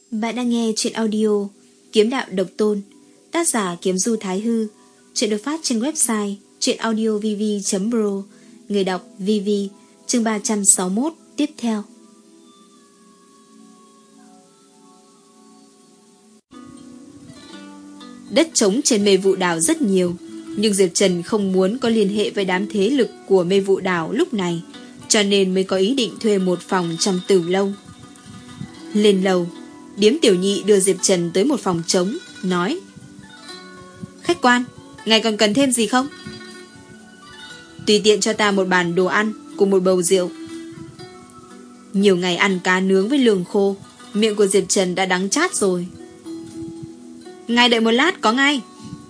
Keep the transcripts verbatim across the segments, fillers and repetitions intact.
Bạn đang nghe chuyện audio Kiếm Đạo Độc Tôn, tác giả Kiếm Du Thái Hư. Chuyện được phát trên website chuyenaudiovv chấm pro. Người đọc vê vê. Chương ba trăm sáu mươi mốt tiếp theo. Đất trống trên Mê Vụ Đảo rất nhiều, nhưng Diệp Trần không muốn có liên hệ với đám thế lực của Mê Vụ Đảo lúc này, cho nên mới có ý định thuê một phòng trong Tử Lâu. Lên lầu, Điếm Tiểu Nhị đưa Diệp Trần tới một phòng trống, nói: "Khách quan, ngài còn cần thêm gì không?" "Tùy tiện cho ta một bàn đồ ăn cùng một bầu rượu." Nhiều ngày ăn cá nướng với lương khô, miệng của Diệp Trần đã đắng chát rồi. "Ngài đợi một lát, có ngay."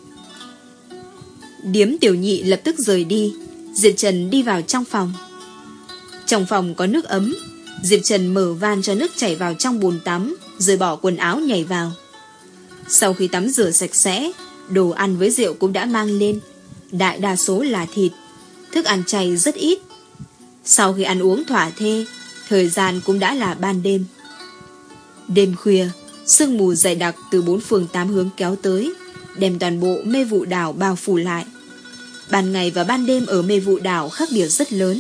Điếm Tiểu Nhị lập tức rời đi. Diệp Trần đi vào trong phòng. Trong phòng có nước ấm. Diệp Trần mở van cho nước chảy vào trong bồn tắm, rồi bỏ quần áo nhảy vào. Sau khi tắm rửa sạch sẽ, đồ ăn với rượu cũng đã mang lên. Đại đa số là thịt, thức ăn chay rất ít. Sau khi ăn uống thỏa thê, thời gian cũng đã là ban đêm. Đêm khuya, sương mù dày đặc từ bốn phương tám hướng kéo tới, đem toàn bộ Mê Vụ Đảo bao phủ lại. Ban ngày và ban đêm ở Mê Vụ Đảo khác biệt rất lớn.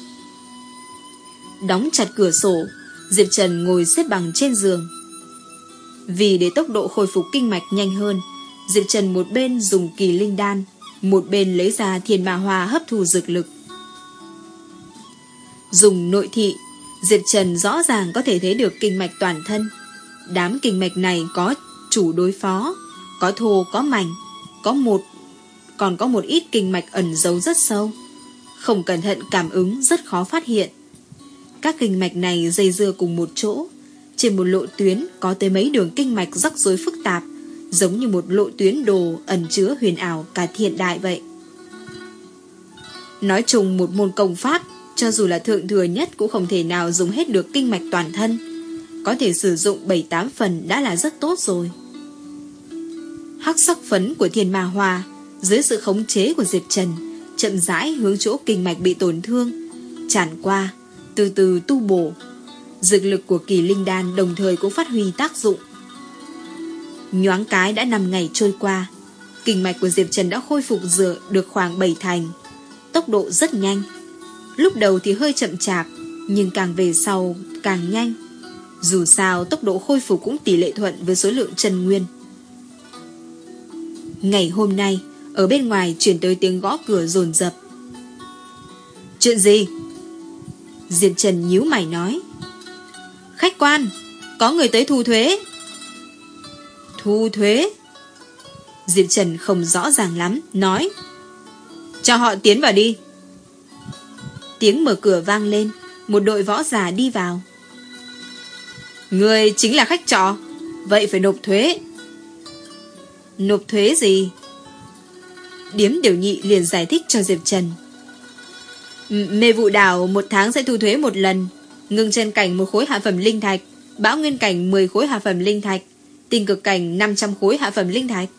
Đóng chặt cửa sổ, Diệp Trần ngồi xếp bằng trên giường. Vì để tốc độ khôi phục kinh mạch nhanh hơn, Diệp Trần một bên dùng Kỳ Linh Đan, một bên lấy ra Thiên Ma Hoa hấp thu dược lực. Dùng nội thị, Diệp Trần rõ ràng có thể thấy được kinh mạch toàn thân. Đám kinh mạch này có chủ đối phó, có thô có mảnh, có một còn có một ít kinh mạch ẩn giấu rất sâu, không cẩn thận cảm ứng rất khó phát hiện. Các kinh mạch này dây dưa cùng một chỗ, trên một lộ tuyến có tới mấy đường kinh mạch rắc rối phức tạp, giống như một lộ tuyến đồ ẩn chứa huyền ảo cả thiên đại vậy. Nói chung một môn công pháp, cho dù là thượng thừa nhất cũng không thể nào dùng hết được kinh mạch toàn thân. Có thể sử dụng bảy tám phần đã là rất tốt rồi. Hắc sắc phấn của Thiên Ma Hoa dưới sự khống chế của Diệp Trần chậm rãi hướng chỗ kinh mạch bị tổn thương tràn qua, từ từ tu bổ. Dược lực của Kỳ Linh Đan đồng thời cũng phát huy tác dụng. Nhoáng cái đã năm ngày trôi qua, kinh mạch của Diệp Trần đã khôi phục dựa được khoảng bảy thành, tốc độ rất nhanh. Lúc đầu thì hơi chậm chạp, nhưng càng về sau càng nhanh. Dù sao tốc độ khôi phục cũng tỷ lệ thuận với số lượng chân nguyên. Ngày hôm nay, ở bên ngoài truyền tới tiếng gõ cửa dồn dập. "Chuyện gì?" Diệp Trần nhíu mày nói. "Khách quan, có người tới thu thuế." "Thu thuế?" Diệp Trần không rõ ràng lắm, nói: "Cho họ tiến vào đi." Tiếng mở cửa vang lên, một đội võ giả đi vào. "Người chính là khách trọ, vậy phải nộp thuế." "Nộp thuế gì?" Điếm Tiểu Nhị liền giải thích cho Diệp Trần. "Mê Vụ Đảo một tháng sẽ thu thuế một lần. Ngưng chân cảnh một khối hạ phẩm linh thạch, bão nguyên cảnh mười khối hạ phẩm linh thạch, tinh cực cảnh năm trăm khối hạ phẩm linh thạch."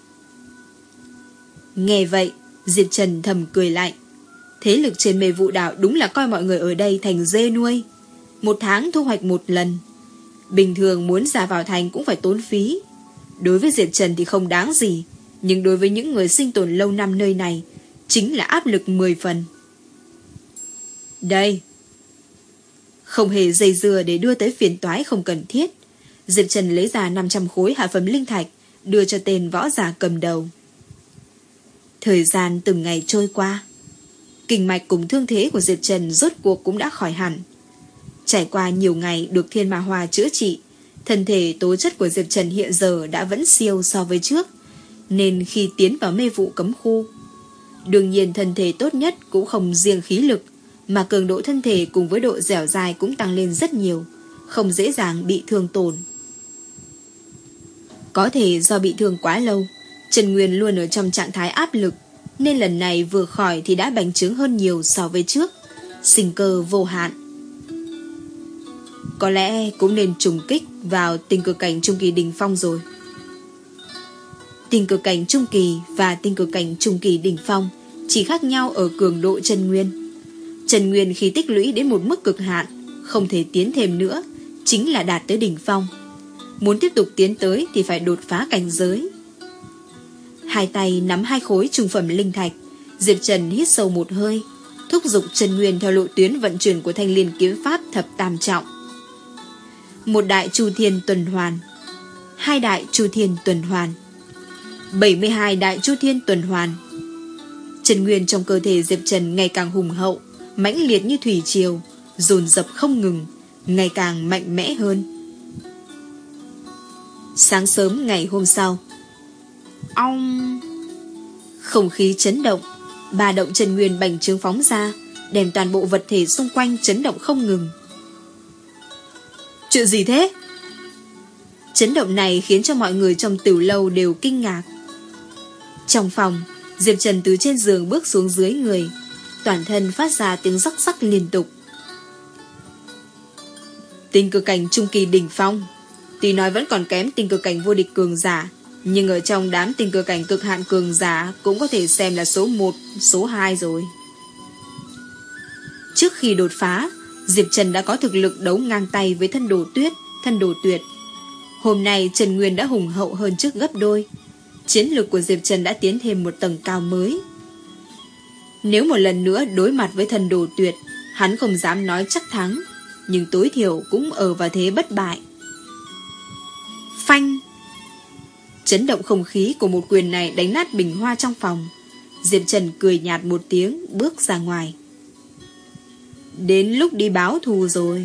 Nghe vậy, Diệp Trần thầm cười lạnh. Thế lực trên Mê Vụ Đảo đúng là coi mọi người ở đây thành dê nuôi. Một tháng thu hoạch một lần. Bình thường muốn ra vào thành cũng phải tốn phí. Đối với Diệp Trần thì không đáng gì, nhưng đối với những người sinh tồn lâu năm nơi này chính là áp lực mười phần. "Đây." Không hề dây dưa để đưa tới phiền toái không cần thiết, Diệp Trần lấy ra năm trăm khối hạ phẩm linh thạch, đưa cho tên võ giả cầm đầu. Thời gian từng ngày trôi qua, kinh mạch cùng thương thế của Diệp Trần rốt cuộc cũng đã khỏi hẳn. Trải qua nhiều ngày được Thiên Ma Hoa chữa trị, thân thể tố chất của Diệp Trần hiện giờ đã vẫn siêu so với trước, nên khi tiến vào mê vụ cấm khu, đương nhiên thân thể tốt nhất cũng không riêng khí lực, mà cường độ thân thể cùng với độ dẻo dai cũng tăng lên rất nhiều, không dễ dàng bị thương tổn. Có thể do bị thương quá lâu, Trần Nguyên luôn ở trong trạng thái áp lực, nên lần này vừa khỏi thì đã bành trướng hơn nhiều so với trước, sinh cơ vô hạn. Có lẽ cũng nên trùng kích vào tinh cực cảnh trung kỳ đỉnh phong rồi. Tinh cực cảnh trung kỳ và tinh cực cảnh trung kỳ đỉnh phong chỉ khác nhau ở cường độ chân nguyên. Chân nguyên khi tích lũy đến một mức cực hạn, không thể tiến thêm nữa, chính là đạt tới đỉnh phong. Muốn tiếp tục tiến tới thì phải đột phá cảnh giới. Hai tay nắm hai khối trung phẩm linh thạch, Diệp Trần hít sâu một hơi, thúc giục chân nguyên theo lộ tuyến vận chuyển của Thanh Liên kiếm pháp thập tam trọng. Một đại chu thiên tuần hoàn, hai đại chu thiên tuần hoàn, bảy mươi hai đại chu thiên tuần hoàn. Chân nguyên trong cơ thể Diệp Trần ngày càng hùng hậu, mãnh liệt như thủy triều, dồn dập không ngừng, ngày càng mạnh mẽ hơn. Sáng sớm ngày hôm sau, ong, không khí chấn động, ba động chân nguyên bành trướng phóng ra, đem toàn bộ vật thể xung quanh chấn động không ngừng. Chuyện gì thế? Chấn động này khiến cho mọi người trong tiểu lâu đều kinh ngạc. Trong phòng, Diệp Trần từ trên giường bước xuống dưới người, toàn thân phát ra tiếng rắc rắc liên tục. Tinh cực cảnh trung kỳ đỉnh phong, tuy nói vẫn còn kém tinh cực cảnh vô địch cường giả, nhưng ở trong đám tinh cực cảnh cực hạn cường giả cũng có thể xem là số một, số hai rồi. Trước khi đột phá, Diệp Trần đã có thực lực đấu ngang tay với thân đồ tuyết, thân đồ tuyệt. Hôm nay Trần Nguyên đã hùng hậu hơn trước gấp đôi. Chiến lược của Diệp Trần đã tiến thêm một tầng cao mới. Nếu một lần nữa đối mặt với thần đồ tuyệt, hắn không dám nói chắc thắng, nhưng tối thiểu cũng ở vào thế bất bại. Phanh! Chấn động không khí của một quyền này đánh nát bình hoa trong phòng. Diệp Trần cười nhạt một tiếng, bước ra ngoài. Đến lúc đi báo thù rồi.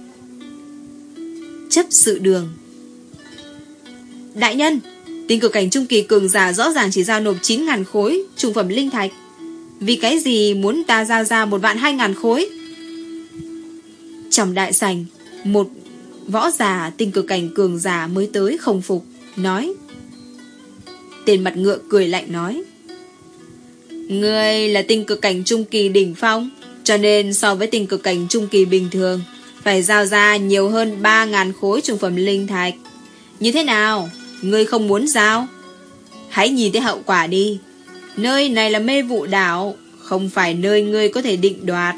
Chấp sự đường. Đại nhân, tinh cực cảnh trung kỳ cường giả rõ ràng chỉ giao nộp chín ngàn khối trung phẩm linh thạch. Vì cái gì muốn ta giao ra một vạn hai ngàn khối? Trong đại sảnh, một võ giả tinh cực cảnh cường giả mới tới không phục, nói. Tên mặt ngựa cười lạnh nói. Ngươi là tinh cực cảnh trung kỳ đỉnh phong, cho nên so với tinh cực cảnh trung kỳ bình thường, phải giao ra nhiều hơn ba ngàn khối trung phẩm linh thạch. Như thế nào? Ngươi không muốn giao? Hãy nhìn thấy hậu quả đi. Nơi này là mê vụ đảo, không phải nơi ngươi có thể định đoạt.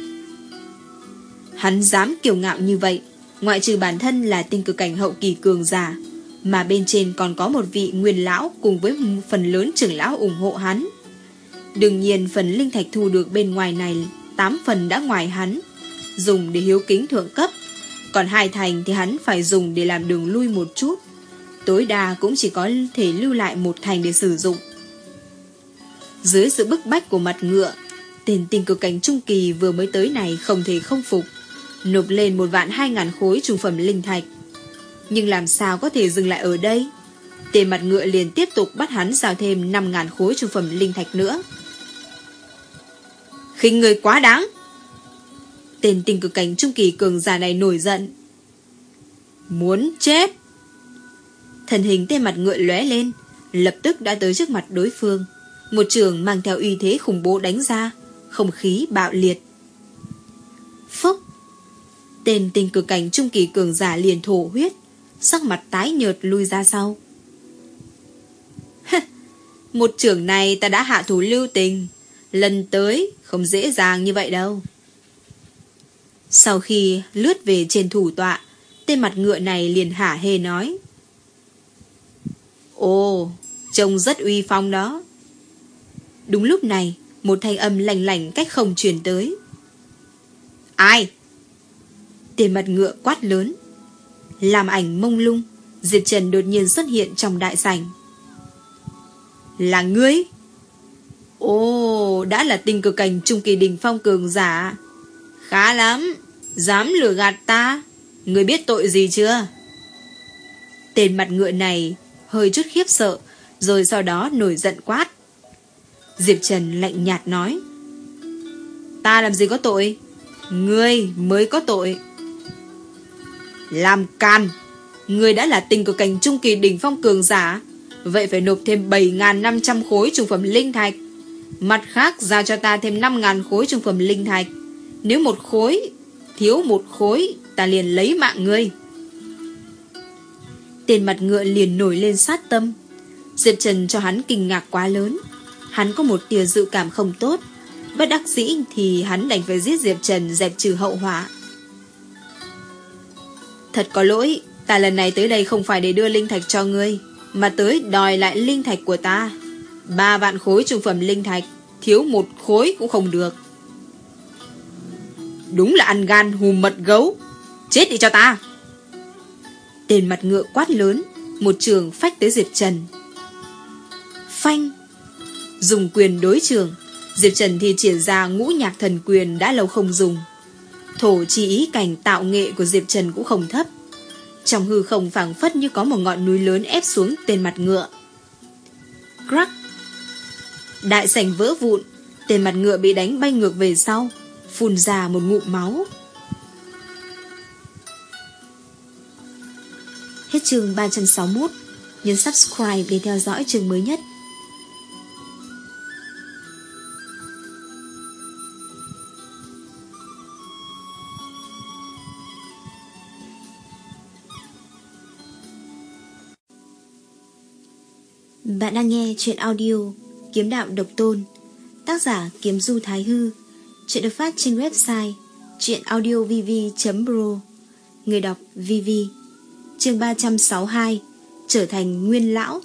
Hắn dám kiêu ngạo như vậy, ngoại trừ bản thân là tinh cực cảnh hậu kỳ cường giả, mà bên trên còn có một vị nguyên lão cùng với phần lớn trưởng lão ủng hộ hắn. Đương nhiên phần linh thạch thu được bên ngoài này, tám phần đã ngoài hắn, dùng để hiếu kính thượng cấp, còn hai thành thì hắn phải dùng để làm đường lui một chút, tối đa cũng chỉ có thể lưu lại một thành để sử dụng. Dưới sự bức bách của mặt ngựa, tên tinh cực cảnh trung kỳ vừa mới tới này không thể không phục, nộp lên một vạn hai ngàn khối trung phẩm linh thạch. Nhưng làm sao có thể dừng lại ở đây? Tên mặt ngựa liền tiếp tục bắt hắn giao thêm năm ngàn khối trung phẩm linh thạch nữa. Khinh người quá đáng! Tên tinh cực cảnh trung kỳ cường giả này nổi giận. Muốn chết! Thân hình tên mặt ngựa lóe lên, lập tức đã tới trước mặt đối phương. Một trường mang theo uy thế khủng bố đánh ra, không khí bạo liệt. Phúc! Tên tinh cực cảnh trung kỳ cường giả liền thổ huyết, sắc mặt tái nhợt lui ra sau. Một trường này ta đã hạ thủ lưu tình, lần tới không dễ dàng như vậy đâu. Sau khi lướt về trên thủ tọa, tên mặt ngựa này liền hả hê nói. Ồ, trông rất uy phong đó. Đúng lúc này, một thanh âm lành lành cách không truyền tới. Ai? Tên mặt ngựa quát lớn. Làm ảnh mông lung, Diệp Trần đột nhiên xuất hiện trong đại sảnh. Là ngươi? Ồ, đã là tinh cực cảnh trung kỳ đỉnh phong cường giả. Khá lắm, dám lừa gạt ta. Ngươi biết tội gì chưa? Tên mặt ngựa này hơi chút khiếp sợ, rồi sau đó nổi giận quát. Diệp Trần lạnh nhạt nói. Ta làm gì có tội? Ngươi mới có tội. Làm can! Ngươi đã là tinh cực cảnh trung kỳ đỉnh phong cường giả, vậy phải nộp thêm bảy nghìn năm trăm khối trung phẩm linh thạch. Mặt khác giao cho ta thêm năm nghìn khối trung phẩm linh thạch. Nếu một khối thiếu một khối, ta liền lấy mạng ngươi. Tên mặt ngựa liền nổi lên sát tâm. Diệp Trần cho hắn kinh ngạc quá lớn. Hắn có một tia dự cảm không tốt. Bất đắc dĩ thì hắn đành phải giết Diệp Trần dẹp trừ hậu họa. Thật có lỗi, Ta lần này tới đây không phải để đưa linh thạch cho ngươi, mà tới đòi lại linh thạch của ta. Ba vạn khối trung phẩm linh thạch, thiếu một khối cũng không được. Đúng là ăn gan hùm mật gấu. Chết đi cho ta. Tên mặt ngựa quát lớn, một trường phách tới Diệp Trần. Phanh. Dùng quyền đối trường, Diệp Trần thì triển ra ngũ nhạc thần quyền đã lâu không dùng. Thổ chi ý cảnh tạo nghệ của Diệp Trần cũng không thấp. Trong hư không phảng phất như có một ngọn núi lớn ép xuống tên mặt ngựa. Crack. Đại sảnh vỡ vụn, tên mặt ngựa bị đánh bay ngược về sau, phun ra một ngụm máu. Hết chương ba trăm sáu mươi mốt. Nhấn subscribe để theo dõi chương mới nhất. Bạn đang nghe truyện audio Kiếm Đạo Độc Tôn, tác giả Kiếm Du Thái Hư. Truyện được phát trên website truyệnaudiovv chấm pro. Người đọc Vivi. Chương ba trăm sáu mươi hai. Trở thành nguyên lão.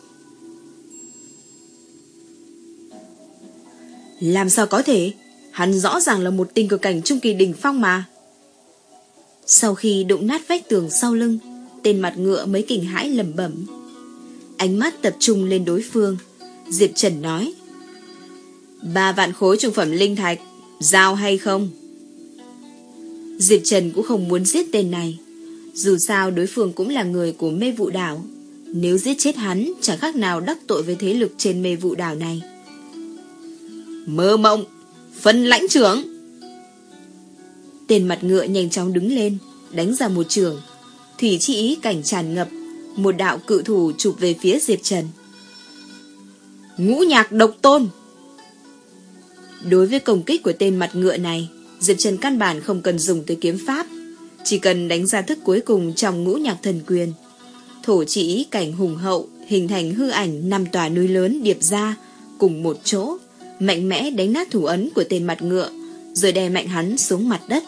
Làm sao có thể? Hắn rõ ràng là một tinh cực cảnh trung kỳ đỉnh phong mà. Sau khi đụng nát vách tường sau lưng, tên mặt ngựa mới kinh hãi lẩm bẩm. Ánh mắt tập trung lên đối phương, Diệp Trần nói: Ba vạn khối trung phẩm linh thạch, giao hay không? Diệp Trần cũng không muốn giết tên này. Dù sao đối phương cũng là người của Mê Vụ Đảo. Nếu giết chết hắn, chẳng khác nào đắc tội với thế lực trên Mê Vụ Đảo này. Mơ mộng, phân lãnh trưởng. Tên mặt ngựa nhanh chóng đứng lên, đánh ra một trường. Thủy chi ý cảnh tràn ngập, một đạo cự thủ chụp về phía Diệp Trần. Ngũ nhạc độc tôn. Đối với công kích của tên mặt ngựa này, Diệp Trần căn bản không cần dùng tới kiếm pháp, chỉ cần đánh ra thức cuối cùng trong ngũ nhạc thần quyền. Thổ chỉ ý cảnh hùng hậu hình thành hư ảnh năm tòa núi lớn điệp ra cùng một chỗ, mạnh mẽ đánh nát thủ ấn của tên mặt ngựa, rồi đè mạnh hắn xuống mặt đất.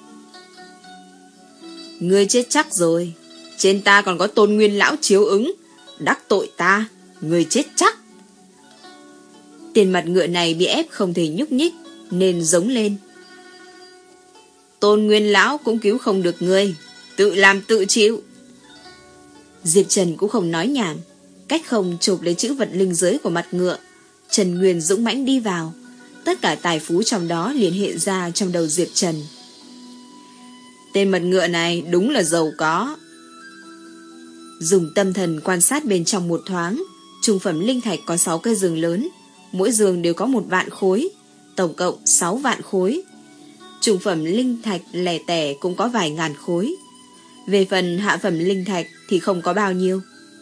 Ngươi chết chắc rồi. Trên ta còn có Tôn Nguyên lão chiếu ứng, đắc tội ta, ngươi chết chắc. Tên mặt ngựa này bị ép không thể nhúc nhích, nên giống lên. Tôn Nguyên lão cũng cứu không được ngươi, tự làm tự chịu. Diệp Trần cũng không nói nhảm, cách không chụp lấy chữ vật linh giới của mặt ngựa. Trần Nguyên dũng mãnh đi vào, tất cả tài phú trong đó liền hiện ra trong đầu Diệp Trần. Tên mặt ngựa này đúng là giàu có. Dùng tâm thần quan sát bên trong một thoáng, trung phẩm linh thạch có sáu cây giường lớn, mỗi giường đều có một vạn khối, tổng cộng sáu vạn khối. Trung phẩm linh thạch lẻ tẻ cũng có vài ngàn khối. Về phần hạ phẩm linh thạch thì không có bao nhiêu.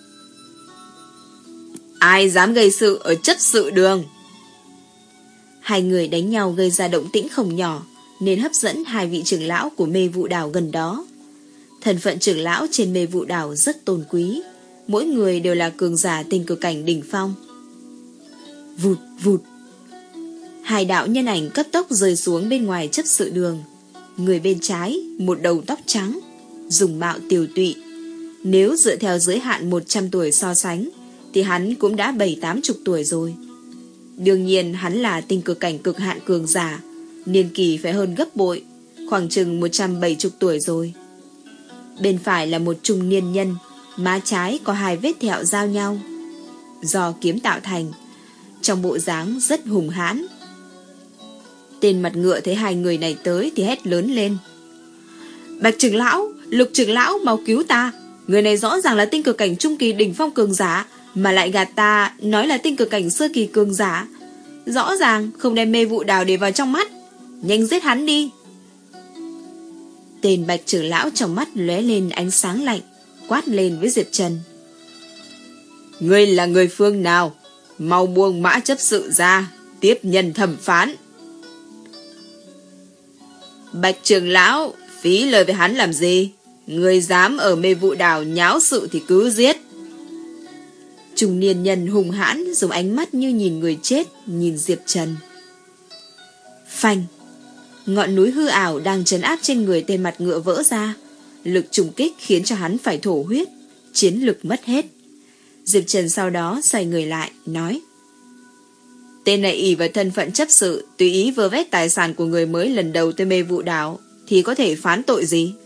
Ai dám gây sự ở chất sự đường? Hai người đánh nhau gây ra động tĩnh không nhỏ, nên hấp dẫn hai vị trưởng lão của Mê Vụ Đảo gần đó. Thân phận trưởng lão trên Mê Vụ Đảo rất tôn quý, mỗi người đều là cường giả tinh cực cảnh đỉnh phong. Vụt vụt. Hai đạo nhân ảnh cấp tốc rơi xuống bên ngoài chấp sự đường. Người bên trái, một đầu tóc trắng, dùng mạo tiều tụy. Nếu dựa theo giới hạn một trăm tuổi so sánh, thì hắn cũng đã bảy tám chục tuổi rồi. Đương nhiên hắn là tinh cực cảnh cực hạn cường giả, niên kỳ phải hơn gấp bội, khoảng chừng một trăm bảy mươi tuổi rồi. Bên phải là một trung niên nhân, má trái có hai vết thẹo giao nhau, do kiếm tạo thành, trong bộ dáng rất hùng hãn. Tên mặt ngựa thấy hai người này tới thì hét lớn lên: Bạch trưởng lão, Lục trưởng lão, mau cứu ta! Người này rõ ràng là tinh cực cảnh trung kỳ đỉnh phong cường giả, mà lại gạt ta nói là tinh cực cảnh sơ kỳ cường giả. Rõ ràng không đem Mê Vụ Đảo để vào trong mắt. Nhanh giết hắn đi! Tên Bạch trưởng lão trong mắt lóe lên ánh sáng lạnh, quát lên với Diệp Trần: Ngươi là người phương nào? Mau buông mã chấp sự ra, tiếp nhận thẩm phán. Bạch trưởng lão, phí lời với hắn làm gì? Ngươi dám ở Mê Vụ Đảo nháo sự thì cứ giết. Trung niên nhân hùng hãn dùng ánh mắt như nhìn người chết nhìn Diệp Trần. Phanh. Ngọn núi hư ảo đang trấn áp trên người tên mặt ngựa vỡ ra. Lực trùng kích khiến cho hắn phải thổ huyết, chiến lực mất hết. Diệp Trần sau đó xoay người lại, nói: Tên này ỷ vào thân phận chấp sự, tùy ý vơ vét tài sản của người mới lần đầu tới Mê Vụ Đảo, thì có thể phán tội gì?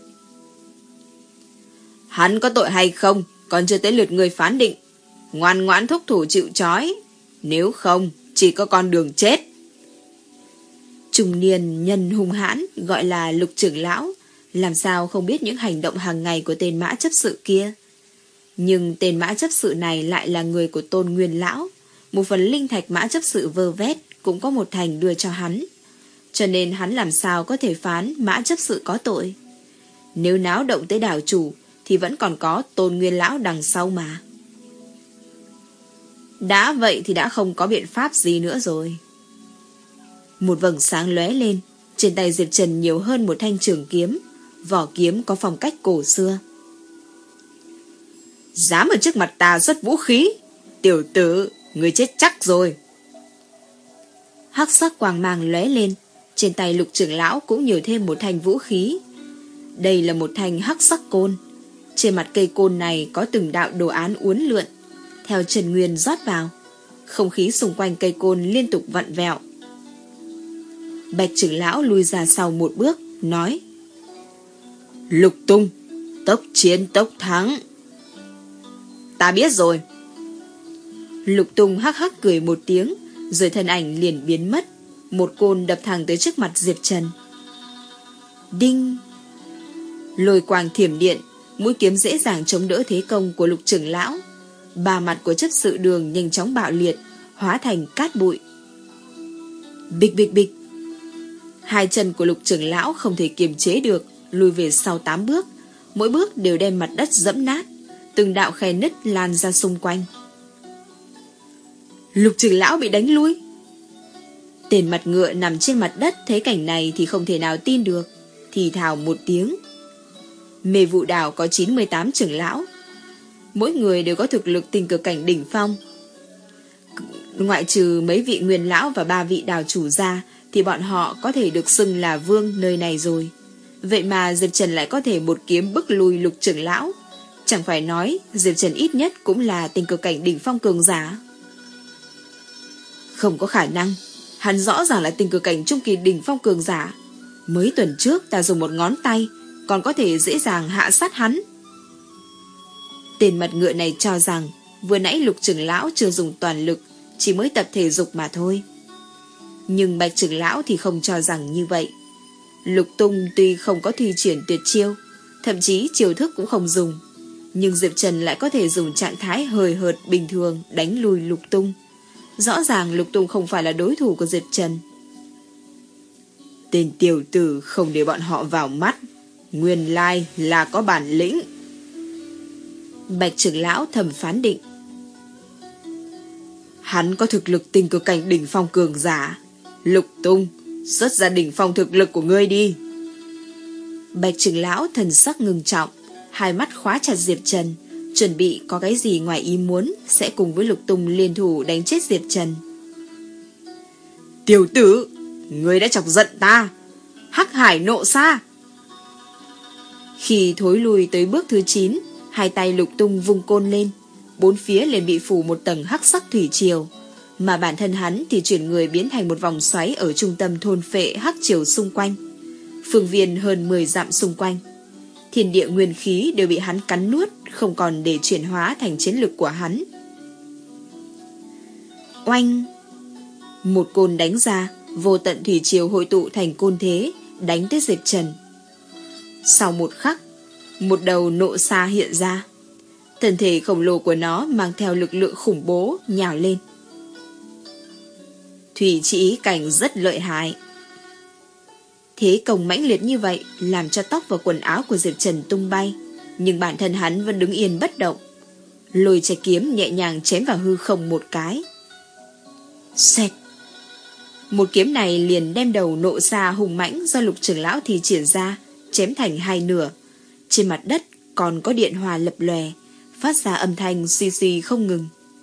Hắn có tội hay không, còn chưa tới lượt người phán định. Ngoan ngoãn thúc thủ chịu trói, nếu không, chỉ có con đường chết. Trung niên nhân hung hãn gọi là Lục trưởng lão, làm sao không biết những hành động hàng ngày của tên mã chấp sự kia. Nhưng tên mã chấp sự này lại là người của Tôn Nguyên lão. Một phần linh thạch mã chấp sự vơ vét cũng có một thành đưa cho hắn, cho nên hắn làm sao có thể phán mã chấp sự có tội. Nếu náo động tới đảo chủ thì vẫn còn có Tôn Nguyên lão đằng sau mà. Đã vậy thì đã không có biện pháp gì nữa rồi. Một vầng sáng lóe lên, trên tay Diệp Trần nhiều hơn một thanh trường kiếm. Vỏ kiếm có phong cách cổ xưa. Dám ở trước mặt ta xuất vũ khí, tiểu tử, người chết chắc rồi. Hắc sắc quang mang lóe lên, trên tay Lục trưởng lão cũng nhiều thêm một thanh vũ khí. Đây là một thanh hắc sắc côn. Trên mặt cây côn này có từng đạo đồ án uốn lượn, theo Trần Nguyên rót vào. Không khí xung quanh cây côn liên tục vặn vẹo. Bạch trưởng lão lùi ra sau một bước, nói: Lục Tung, tốc chiến tốc thắng. Ta biết rồi. Lục Tung hắc hắc cười một tiếng, rồi thân ảnh liền biến mất. Một côn đập thẳng tới trước mặt Diệp Trần. Đinh! Lôi quang thiểm điện, mũi kiếm dễ dàng chống đỡ thế công của Lục trưởng lão. Ba mặt của chấp sự Đường nhanh chóng bạo liệt, hóa thành cát bụi. Bịch bịch bịch. Hai chân của Lục trưởng lão không thể kiềm chế được, lùi về sau tám bước, mỗi bước đều đem mặt đất dẫm nát, từng đạo khe nứt lan ra xung quanh. Lục trưởng lão bị đánh lui. Tên mặt ngựa nằm trên mặt đất thấy cảnh này thì không thể nào tin được, thì thào một tiếng. Mê Vụ Đảo có chín mươi tám trưởng lão, mỗi người đều có thực lực tinh cực cảnh đỉnh phong. Ngoại trừ mấy vị nguyên lão và ba vị đảo chủ ra, thì bọn họ có thể được xưng là vương nơi này rồi. Vậy mà Diệp Trần lại có thể một kiếm bức lui Lục trưởng lão. Chẳng phải nói Diệp Trần ít nhất cũng là tinh cực cảnh đỉnh phong cường giả. Không có khả năng, hắn rõ ràng là tinh cực cảnh trung kỳ đỉnh phong cường giả. Mới tuần trước ta dùng một ngón tay còn có thể dễ dàng hạ sát hắn. Tên mặt ngựa này cho rằng vừa nãy Lục trưởng lão chưa dùng toàn lực, chỉ mới tập thể dục mà thôi. Nhưng Bạch trưởng lão thì không cho rằng như vậy. Lục Tung tuy không có thi triển tuyệt chiêu, thậm chí chiêu thức cũng không dùng, nhưng Diệp Trần lại có thể dùng trạng thái hời hợt bình thường đánh lùi Lục Tung. Rõ ràng Lục Tung không phải là đối thủ của Diệp Trần. Tên tiểu tử không để bọn họ vào mắt, nguyên lai là có bản lĩnh. Bạch trưởng lão thầm phán định. Hắn có thực lực tinh cực cảnh đỉnh phong cường giả. Lục Tung, xuất ra đỉnh phong thực lực của ngươi đi. Bạch trưởng lão thần sắc ngưng trọng, hai mắt khóa chặt Diệp Trần, chuẩn bị có cái gì ngoài ý muốn sẽ cùng với Lục Tung liên thủ đánh chết Diệp Trần. Tiểu tử, ngươi đã chọc giận ta. Hắc hải nộ sa. Khi thối lui tới bước thứ chín, hai tay Lục Tung vung côn lên, bốn phía liền bị phủ một tầng hắc sắc thủy triều, mà bản thân hắn thì chuyển người biến thành một vòng xoáy ở trung tâm thôn phệ hắc triều xung quanh. Phương viên hơn mười dặm xung quanh, thiên địa nguyên khí đều bị hắn cắn nuốt, không còn để chuyển hóa thành chiến lực của hắn. Oanh! Một côn đánh ra, vô tận thủy triều hội tụ thành côn thế, đánh tới Diệp Trần. Sau một khắc, một đầu nộ sa hiện ra. Thân thể khổng lồ của nó mang theo lực lượng khủng bố nhào lên. Thủy chỉ cảnh rất lợi hại. Thế công mãnh liệt như vậy làm cho tóc và quần áo của Diệp Trần tung bay, nhưng bản thân hắn vẫn đứng yên bất động. Lôi trái kiếm nhẹ nhàng chém vào hư không một cái. Xẹt! Một kiếm này liền đem đầu nộ sa hùng mãnh do Lục trưởng lão thi triển ra chém thành hai nửa. Trên mặt đất còn có điện hòa lập lòe, phát ra âm thanh suy suy không ngừng.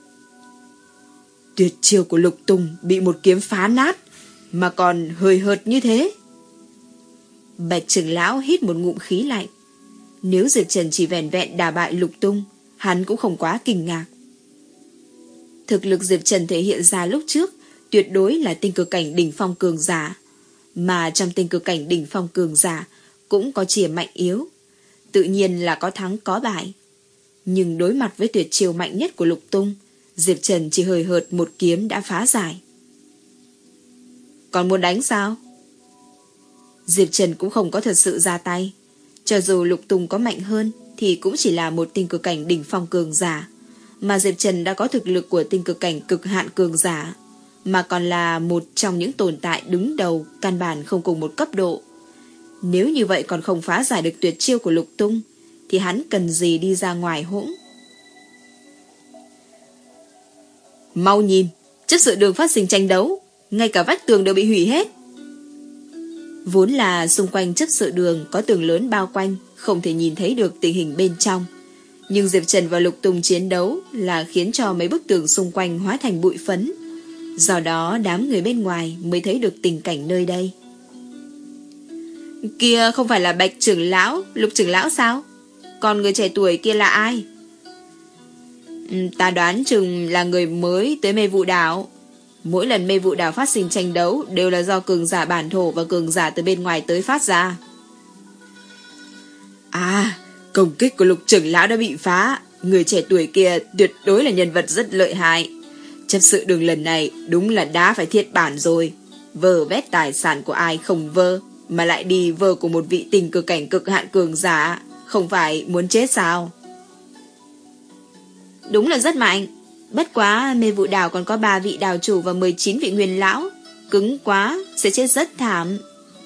Tuyệt chiêu của Lục Tung bị một kiếm phá nát, mà còn hơi hợt như thế. Bạch trưởng lão hít một ngụm khí lạnh. Nếu Diệp Trần chỉ vẻn vẹn đả bại Lục Tung, hắn cũng không quá kinh ngạc. Thực lực Diệp Trần thể hiện ra lúc trước tuyệt đối là tinh cực cảnh đỉnh phong cường giả, mà trong tinh cực cảnh đỉnh phong cường giả cũng có chia mạnh yếu, tự nhiên là có thắng có bại. Nhưng đối mặt với tuyệt chiêu mạnh nhất của Lục Tung, Diệp Trần chỉ hời hợt một kiếm đã phá giải. Còn muốn đánh sao? Diệp Trần cũng không có thật sự ra tay. Cho dù Lục Tung có mạnh hơn thì cũng chỉ là một tinh cực cảnh đỉnh phong cường giả, mà Diệp Trần đã có thực lực của tinh cực cảnh cực hạn cường giả, mà còn là một trong những tồn tại đứng đầu căn bản không cùng một cấp độ. Nếu như vậy còn không phá giải được tuyệt chiêu của Lục Tung thì hắn cần gì đi ra ngoài hỗn. Mau nhìn, chấp sự đường phát sinh tranh đấu, ngay cả vách tường đều bị hủy hết. Vốn là xung quanh chấp sự đường có tường lớn bao quanh, không thể nhìn thấy được tình hình bên trong. Nhưng Diệp Trần và Lục Tung chiến đấu là khiến cho mấy bức tường xung quanh hóa thành bụi phấn. Do đó đám người bên ngoài mới thấy được tình cảnh nơi đây. Kia không phải là Bạch trưởng lão, Lục trưởng lão sao? Còn người trẻ tuổi kia là ai? Ừ, ta đoán chừng là người mới tới Mê Vụ Đảo. Mỗi lần Mê Vụ Đảo phát sinh tranh đấu đều là do cường giả bản thổ và cường giả từ bên ngoài tới phát ra. À, công kích của Lục trưởng lão đã bị phá. Người trẻ tuổi kia tuyệt đối là nhân vật rất lợi hại. Chấp sự đường lần này đúng là đá phải thiết bản rồi. Vơ vét tài sản của ai không vơ, mà lại đi vơ của một vị tình cực cảnh cực hạn cường giả, không phải muốn chết sao? Đúng là rất mạnh. Bất quá Mê Vụ Đảo còn có ba vị đảo chủ và mười chín vị nguyên lão, cứng quá sẽ chết rất thảm.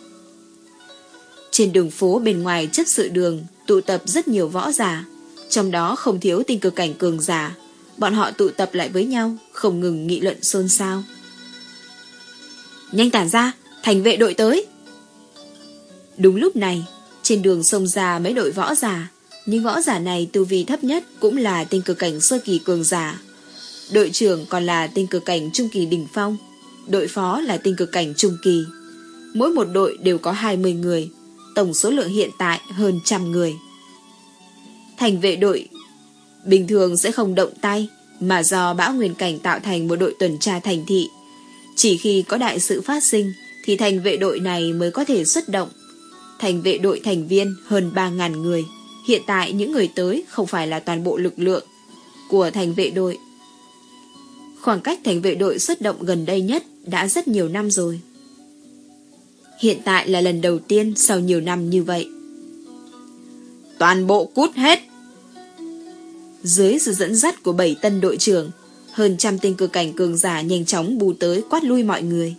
Trên đường phố bên ngoài chấp sự đường tụ tập rất nhiều võ giả, trong đó không thiếu tinh cực cảnh cường giả. Bọn họ tụ tập lại với nhau, không ngừng nghị luận xôn xao. Nhanh tản ra, thành vệ đội tới. Đúng lúc này, trên đường xông ra mấy đội võ giả. Nhưng võ giả này tu vi thấp nhất cũng là tinh cực cảnh sơ kỳ cường giả. Đội trưởng còn là tinh cực cảnh trung kỳ đỉnh phong. Đội phó là tinh cực cảnh trung kỳ. Mỗi một đội đều có hai mươi người. Tổng số lượng hiện tại hơn trăm người. Thành vệ đội bình thường sẽ không động tay, mà do bão nguyên cảnh tạo thành một đội tuần tra thành thị. Chỉ khi có đại sự phát sinh thì thành vệ đội này mới có thể xuất động. Thành vệ đội thành viên hơn ba nghìn người. Hiện tại những người tới không phải là toàn bộ lực lượng của thành vệ đội. Khoảng cách thành vệ đội xuất động gần đây nhất đã rất nhiều năm rồi. Hiện tại là lần đầu tiên sau nhiều năm như vậy. Toàn bộ cút hết. Dưới sự dẫn dắt của bảy tân đội trưởng, hơn trăm tinh cực cảnh cường giả nhanh chóng bù tới quát lui mọi người.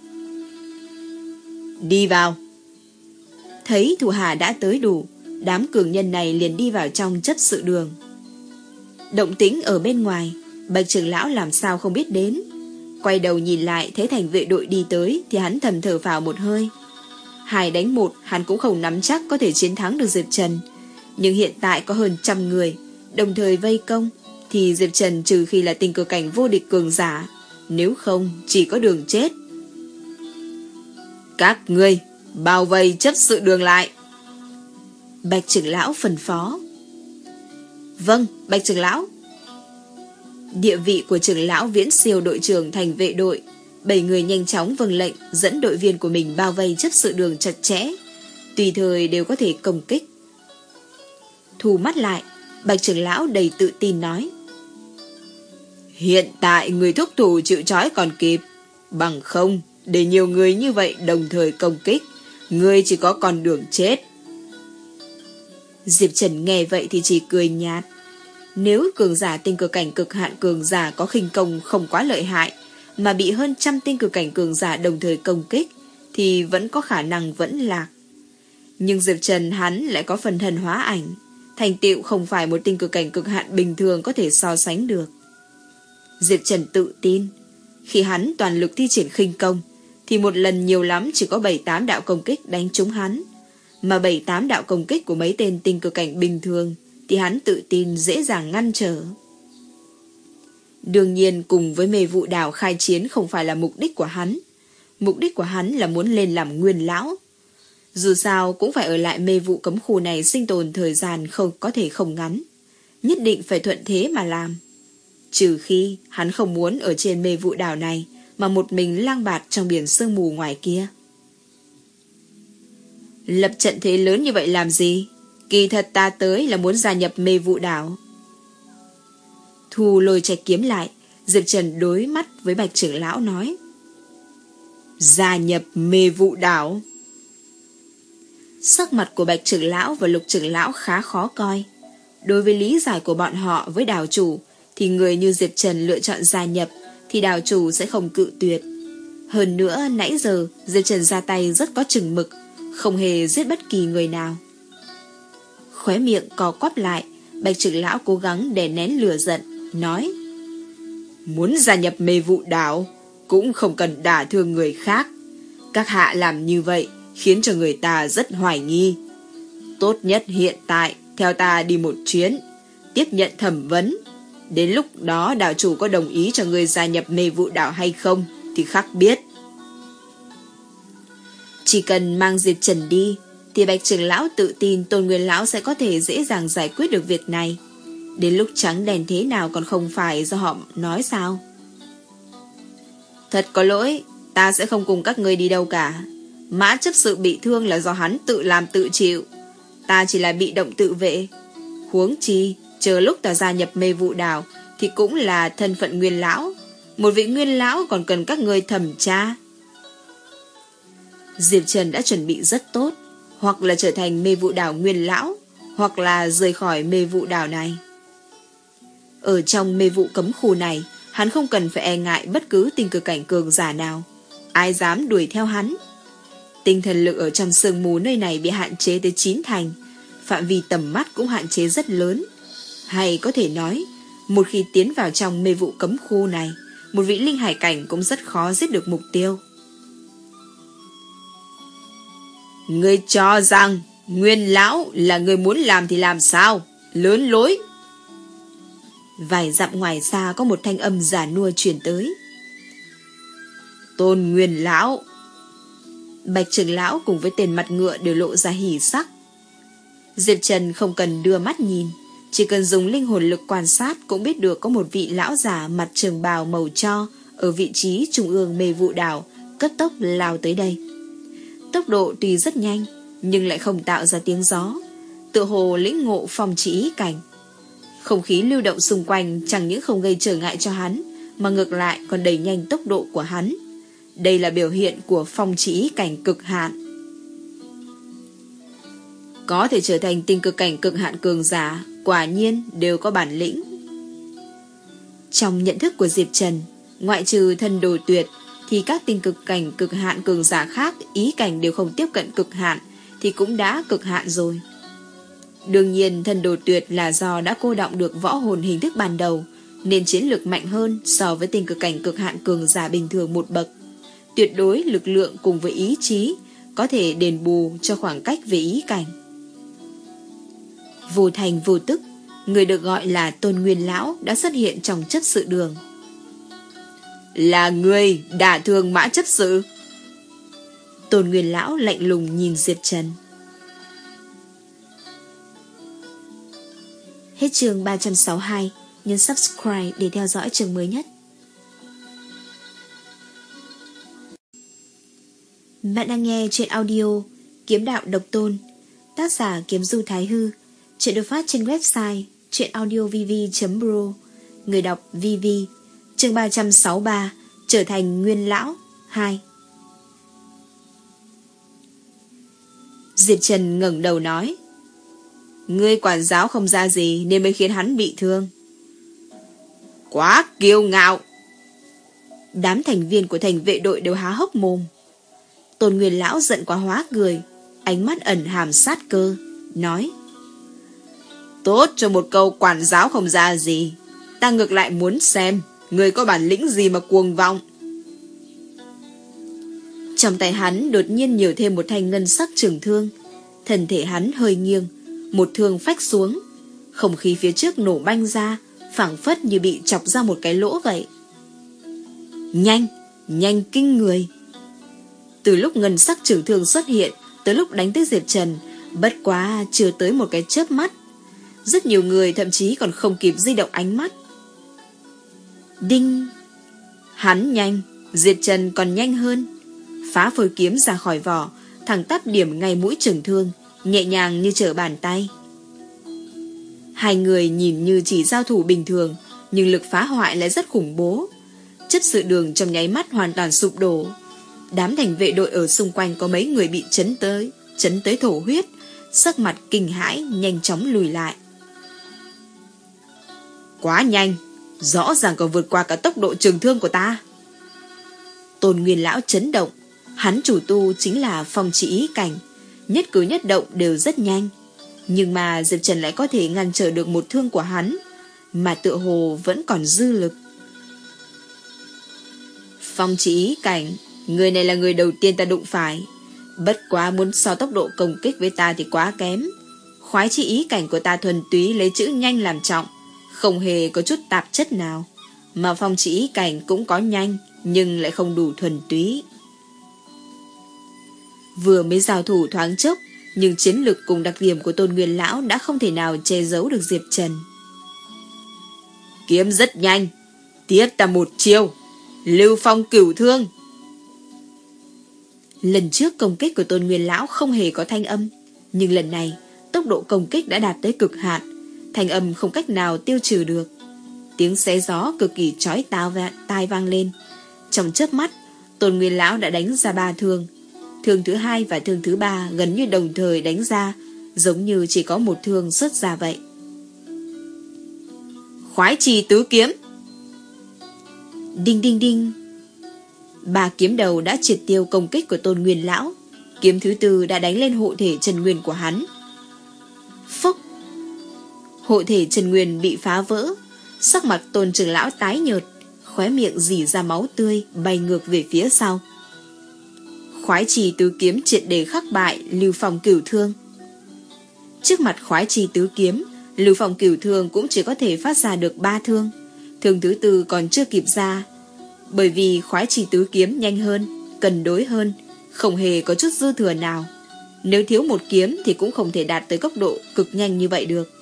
Đi vào. Thấy thủ hạ đã tới đủ, đám cường nhân này liền đi vào trong chấp sự đường. Động tĩnh ở bên ngoài, Bạch trưởng lão làm sao không biết đến. Quay đầu nhìn lại thấy thành vệ đội đi tới thì hắn thầm thở phào một hơi. Hai đánh một hắn cũng không nắm chắc có thể chiến thắng được Diệp Trần. Nhưng hiện tại có hơn trăm người đồng thời vây công thì Diệp Trần trừ khi là tinh cực cảnh vô địch cường giả, nếu không chỉ có đường chết. Các ngươi bao vây chấp sự đường lại. Bạch trưởng lão phân phó. Vâng, Bạch trưởng lão. Địa vị của trưởng lão viễn siêu đội trưởng thành vệ đội. Bảy người nhanh chóng vâng lệnh dẫn đội viên của mình bao vây chấp sự đường chặt chẽ, tùy thời đều có thể công kích. Thu mắt lại, Bạch trưởng lão đầy tự tin nói: Hiện tại người thúc thủ chịu trói còn kịp, bằng không để nhiều người như vậy đồng thời công kích, người chỉ có con đường chết. Diệp Trần nghe vậy thì chỉ cười nhạt. Nếu cường giả tinh cực cảnh cực hạn cường giả có khinh công không quá lợi hại, mà bị hơn trăm tinh cực cảnh cường giả đồng thời công kích, thì vẫn có khả năng vẫn lạc. Nhưng Diệp Trần hắn lại có phần thần hóa ảnh, thành tựu không phải một tinh cực cảnh cực hạn bình thường có thể so sánh được. Diệp Trần tự tin, khi hắn toàn lực thi triển khinh công, thì một lần nhiều lắm chỉ có bảy tám đạo công kích đánh trúng hắn. Mà bảy tám đạo công kích của mấy tên tinh cực cảnh bình thường thì hắn tự tin dễ dàng ngăn trở. Đương nhiên cùng với Mê Vụ Đảo khai chiến không phải là mục đích của hắn. Mục đích của hắn là muốn lên làm nguyên lão. Dù sao cũng phải ở lại mê vụ cấm khu này sinh tồn thời gian không có thể không ngắn. Nhất định phải thuận thế mà làm. Trừ khi hắn không muốn ở trên mê vụ đảo này mà một mình lang bạt trong biển sương mù ngoài kia. Lập trận thế lớn như vậy làm gì? Kỳ thật ta tới là muốn gia nhập mê vụ đảo. Thu lôi Trạch kiếm lại, Diệp Trần đối mắt với Bạch trưởng lão nói. Gia nhập mê vụ đảo. Sắc mặt của Bạch trưởng lão và Lục trưởng lão khá khó coi. Đối với lý giải của bọn họ với đảo chủ, thì người như Diệp Trần lựa chọn gia nhập thì đảo chủ sẽ không cự tuyệt. Hơn nữa nãy giờ Diệp Trần ra tay rất có chừng mực, không hề giết bất kỳ người nào. Khóe miệng co quắp lại, Bạch trưởng lão cố gắng đè nén lửa giận, nói. Muốn gia nhập mê vụ đảo cũng không cần đả thương người khác. Các hạ làm như vậy khiến cho người ta rất hoài nghi. Tốt nhất hiện tại theo ta đi một chuyến, tiếp nhận thẩm vấn. Đến lúc đó đảo chủ có đồng ý cho người gia nhập mê vụ đảo hay không thì khắc biết. Chỉ cần mang Diệp Trần đi thì Bạch trưởng lão tự tin Tôn Nguyên lão sẽ có thể dễ dàng giải quyết được việc này. Đến lúc trắng đèn thế nào còn không phải do họ nói sao? Thật có lỗi, ta sẽ không cùng các ngươi đi đâu cả. Mã chấp sự bị thương là do hắn tự làm tự chịu. Ta chỉ là bị động tự vệ. Huống chi, chờ lúc ta gia nhập mê vụ đảo thì cũng là thân phận nguyên lão. Một vị nguyên lão còn cần các ngươi thẩm tra. Diệp Trần đã chuẩn bị rất tốt, hoặc là trở thành mê vụ đảo nguyên lão, hoặc là rời khỏi mê vụ đảo này. Ở trong mê vụ cấm khu này, hắn không cần phải e ngại bất cứ tinh cực cảnh cường giả nào. Ai dám đuổi theo hắn? Tinh thần lực ở trong sương mù nơi này bị hạn chế tới chín thành, phạm vi tầm mắt cũng hạn chế rất lớn. Hay có thể nói, một khi tiến vào trong mê vụ cấm khu này, một vị linh hải cảnh cũng rất khó giết được mục tiêu. Ngươi cho rằng nguyên lão là người muốn làm thì làm sao? Lớn lối. Vài dặm ngoài xa có một thanh âm giả nua truyền tới. Tôn Nguyên lão. Bạch trưởng lão cùng với tên mặt ngựa đều lộ ra hỉ sắc. Diệp Trần không cần đưa mắt nhìn, chỉ cần dùng linh hồn lực quan sát cũng biết được có một vị lão giả mặt trường bào màu tro ở vị trí trung ương mê vụ đảo cấp tốc lao tới đây. Tốc độ tuy rất nhanh nhưng lại không tạo ra tiếng gió, tựa hồ lĩnh ngộ phong chỉ ý cảnh. Không khí lưu động xung quanh chẳng những không gây trở ngại cho hắn, mà ngược lại còn đẩy nhanh tốc độ của hắn. Đây là biểu hiện của phong chỉ ý cảnh cực hạn. Có thể trở thành tinh cực cảnh cực hạn cường giả, quả nhiên đều có bản lĩnh. Trong nhận thức của Diệp Trần, ngoại trừ thân đồ tuyệt, thì các tinh cực cảnh cực hạn cường giả khác ý cảnh đều không tiếp cận cực hạn thì cũng đã cực hạn rồi. Đương nhiên thân đồ tuyệt là do đã cô đọng được võ hồn hình thức ban đầu, nên chiến lược mạnh hơn so với tinh cực cảnh cực hạn cường giả bình thường một bậc. Tuyệt đối lực lượng cùng với ý chí có thể đền bù cho khoảng cách về ý cảnh. Vô thành vô tức, người được gọi là Tôn Nguyên lão đã xuất hiện trong chấp sự đường. Là người đả thương Mã chấp sự. Tôn Nguyên lão lạnh lùng nhìn Diệp Trần. Hết chương ba trăm sáu mươi hai, nhấn subscribe để theo dõi chương mới nhất. Bạn đang nghe chuyện audio Kiếm đạo độc tôn, tác giả Kiếm Du Thái Hư. Chuyện được phát trên website chuyenaudiovv chấm pro. Người đọc vê vê. Chương ba trăm sáu mươi ba, trở thành nguyên lão hai. Diệp Trần ngẩng đầu nói, ngươi quản giáo không ra gì nên mới khiến hắn bị thương. Quá kiêu ngạo. Đám thành viên của thành vệ đội đều há hốc mồm. Tôn Nguyên lão giận quá hóa cười, ánh mắt ẩn hàm sát cơ, nói, tốt cho một câu quản giáo không ra gì, ta ngược lại muốn xem người có bản lĩnh gì mà cuồng vọng. Trong tay hắn đột nhiên nhiều thêm một thanh ngân sắc trường thương. Thân thể hắn hơi nghiêng, một thương phách xuống. Không khí phía trước nổ banh ra, phảng phất như bị chọc ra một cái lỗ vậy. Nhanh, nhanh kinh người. Từ lúc ngân sắc trường thương xuất hiện, Tới lúc đánh tới Diệp Trần, bất quá chưa tới một cái chớp mắt. Rất nhiều người thậm chí còn không kịp di động ánh mắt. Đinh! Hắn nhanh, Diệp Trần còn nhanh hơn. Phá phôi kiếm ra khỏi vỏ, thẳng tắp điểm ngay mũi trường thương, nhẹ nhàng như trở bàn tay. Hai người nhìn như chỉ giao thủ bình thường, nhưng lực phá hoại lại rất khủng bố. Chấp sự đường trong nháy mắt hoàn toàn sụp đổ. Đám thành vệ đội ở xung quanh có mấy người bị chấn tới, chấn tới thổ huyết, sắc mặt kinh hãi nhanh chóng lùi lại. Quá nhanh, rõ ràng còn vượt qua cả tốc độ trường thương của ta. Tôn Nguyên lão chấn động. Hắn chủ tu chính là phong chỉ ý cảnh, nhất cử nhất động đều rất nhanh. Nhưng mà Diệp Trần lại có thể ngăn trở được một thương của hắn, mà tựa hồ vẫn còn dư lực. Phong chỉ ý cảnh, người này là người đầu tiên ta đụng phải. Bất quá muốn so tốc độ công kích với ta thì quá kém. Khoái chỉ ý cảnh của ta thuần túy lấy chữ nhanh làm trọng, không hề có chút tạp chất nào. Mà phong chỉ ý cảnh cũng có nhanh, nhưng lại không đủ thuần túy. Vừa mới giao thủ thoáng chốc, nhưng chiến lực cùng đặc điểm của Tôn Nguyên lão đã không thể nào che giấu được Diệp Trần. Kiếm rất nhanh, tiếp ta một chiêu, Lưu Phong Cửu Thương. Lần trước công kích của Tôn Nguyên lão không hề có thanh âm, nhưng lần này tốc độ công kích đã đạt tới cực hạn, thanh âm không cách nào tiêu trừ được. Tiếng xé gió cực kỳ chói tai vang lên. Trong chớp mắt, Tôn Nguyên lão đã đánh ra ba thương. Thương thứ hai và thương thứ ba gần như đồng thời đánh ra, giống như chỉ có một thương xuất ra vậy. Khoái trì tứ kiếm. Đinh đinh đinh. Ba kiếm đầu đã triệt tiêu công kích của Tôn Nguyên lão. Kiếm thứ tư đã đánh lên hộ thể chân nguyên của hắn. Phốc. Hộ thể chân nguyên bị phá vỡ. Sắc mặt Tôn trưởng lão tái nhợt, khóe miệng rỉ ra máu tươi, bay ngược về phía sau. Khoái trì tứ kiếm triệt để khắc bại Lưu Phong Cửu Thương. Trước mặt khoái trì tứ kiếm, Lưu Phong Cửu Thương cũng chỉ có thể phát ra được ba thương. Thương thứ tư còn chưa kịp ra, bởi vì khoái trì tứ kiếm nhanh hơn, cân đối hơn, không hề có chút dư thừa nào. Nếu thiếu một kiếm thì cũng không thể đạt tới tốc độ cực nhanh như vậy được.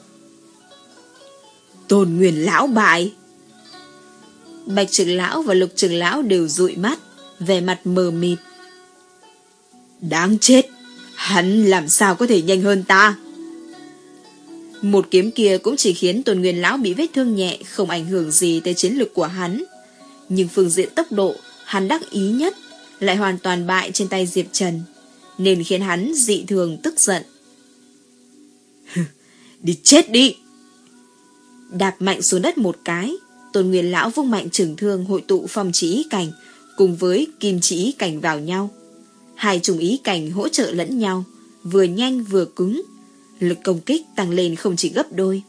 Tôn Nguyên lão bại. Bạch trưởng lão và Lục trưởng lão đều dụi mắt, vẻ mặt mờ mịt. Đáng chết, hắn làm sao có thể nhanh hơn ta? Một kiếm kia cũng chỉ khiến Tôn Nguyên lão bị vết thương nhẹ, không ảnh hưởng gì tới chiến lực của hắn. Nhưng phương diện tốc độ, hắn đắc ý nhất, lại hoàn toàn bại trên tay Diệp Trần, nên khiến hắn dị thường tức giận. Đi chết đi! Đạp mạnh xuống đất một cái, Tôn Nguyên lão vung mạnh trường thương hội tụ phong chỉ ý cảnh cùng với kim chỉ ý cảnh vào nhau. Hai chủng ý cảnh hỗ trợ lẫn nhau, vừa nhanh vừa cứng, lực công kích tăng lên không chỉ gấp đôi.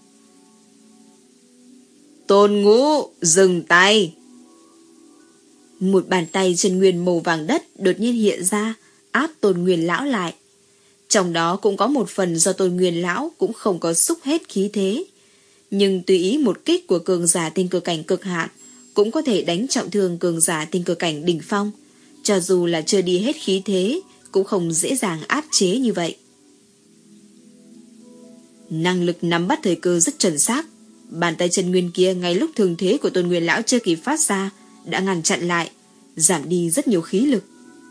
Tôn Ngũ, dừng tay! Một bàn tay chân nguyên màu vàng đất đột nhiên hiện ra, áp Tôn Nguyên lão lại. Trong đó cũng có một phần do Tôn Nguyên lão cũng không có xúc hết khí thế, nhưng tùy ý một kích của cường giả tinh cơ cảnh cực hạn cũng có thể đánh trọng thương cường giả tinh cơ cảnh đỉnh phong. Cho dù là chưa đi hết khí thế, cũng không dễ dàng áp chế như vậy. Năng lực nắm bắt thời cơ rất chuẩn xác. Bàn tay chân nguyên kia ngay lúc thường thế của Tôn Nguyên lão chưa kịp phát ra đã ngăn chặn lại, giảm đi rất nhiều khí lực.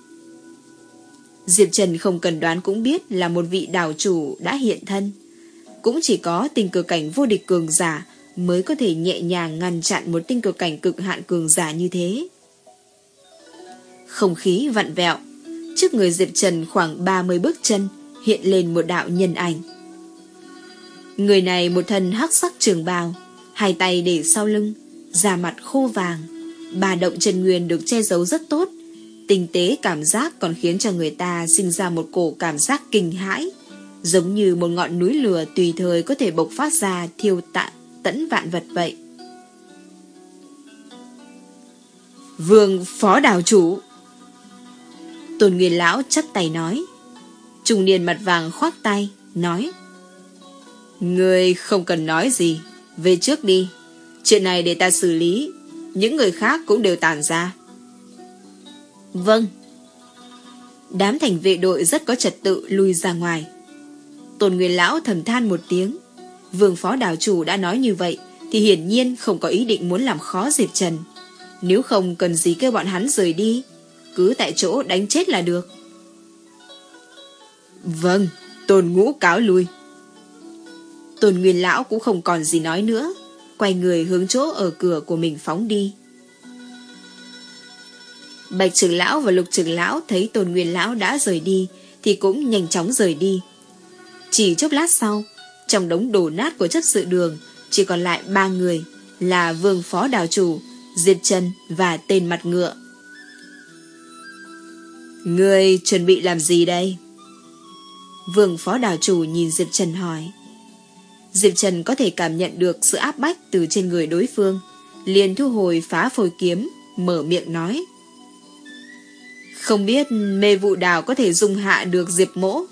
Diệp Trần không cần đoán cũng biết là một vị đảo chủ đã hiện thân. Cũng chỉ có tinh cơ cảnh vô địch cường giả mới có thể nhẹ nhàng ngăn chặn một tinh cơ cảnh cực hạn cường giả như thế. Không khí vặn vẹo, trước người Diệp Trần khoảng ba mươi bước chân hiện lên một đạo nhân ảnh. Người này một thân hắc sắc trường bào, hai tay để sau lưng, da mặt khô vàng, ba động chân nguyên được che giấu rất tốt, tinh tế cảm giác còn khiến cho người ta sinh ra một cổ cảm giác kinh hãi, giống như một ngọn núi lửa tùy thời có thể bộc phát ra thiêu tạ tẫn vạn vật vậy. Vương phó đảo chủ. Tôn Nguyên lão chắp tay nói. Trung niên mặt vàng khoác tay nói: Ngươi không cần nói gì, về trước đi, chuyện này để ta xử lý, những người khác cũng đều tản ra. Vâng. Đám thành vệ đội rất có trật tự lui ra ngoài. Tôn Nguyên Lão thầm than một tiếng. Vương phó đảo chủ đã nói như vậy thì hiển nhiên không có ý định muốn làm khó Diệp Trần. Nếu không cần gì kêu bọn hắn rời đi, cứ tại chỗ đánh chết là được. Vâng, Tôn Ngũ cáo lui. Tôn Nguyên Lão cũng không còn gì nói nữa, quay người hướng chỗ ở cửa của mình phóng đi. Bạch trưởng lão và Lục trưởng lão thấy Tôn Nguyên Lão đã rời đi thì cũng nhanh chóng rời đi. Chỉ chốc lát sau, trong đống đổ nát của chấp sự đường chỉ còn lại ba người, là Vương phó đảo chủ, Diệp Trần và tên mặt ngựa. Ngươi chuẩn bị làm gì đây? Vương phó đảo chủ nhìn Diệp Trần hỏi. Diệp Trần có thể cảm nhận được sự áp bách từ trên người đối phương, liền thu hồi phá phôi kiếm, mở miệng nói. Không biết mê vụ đảo có thể dung hạ được Diệp mỗ.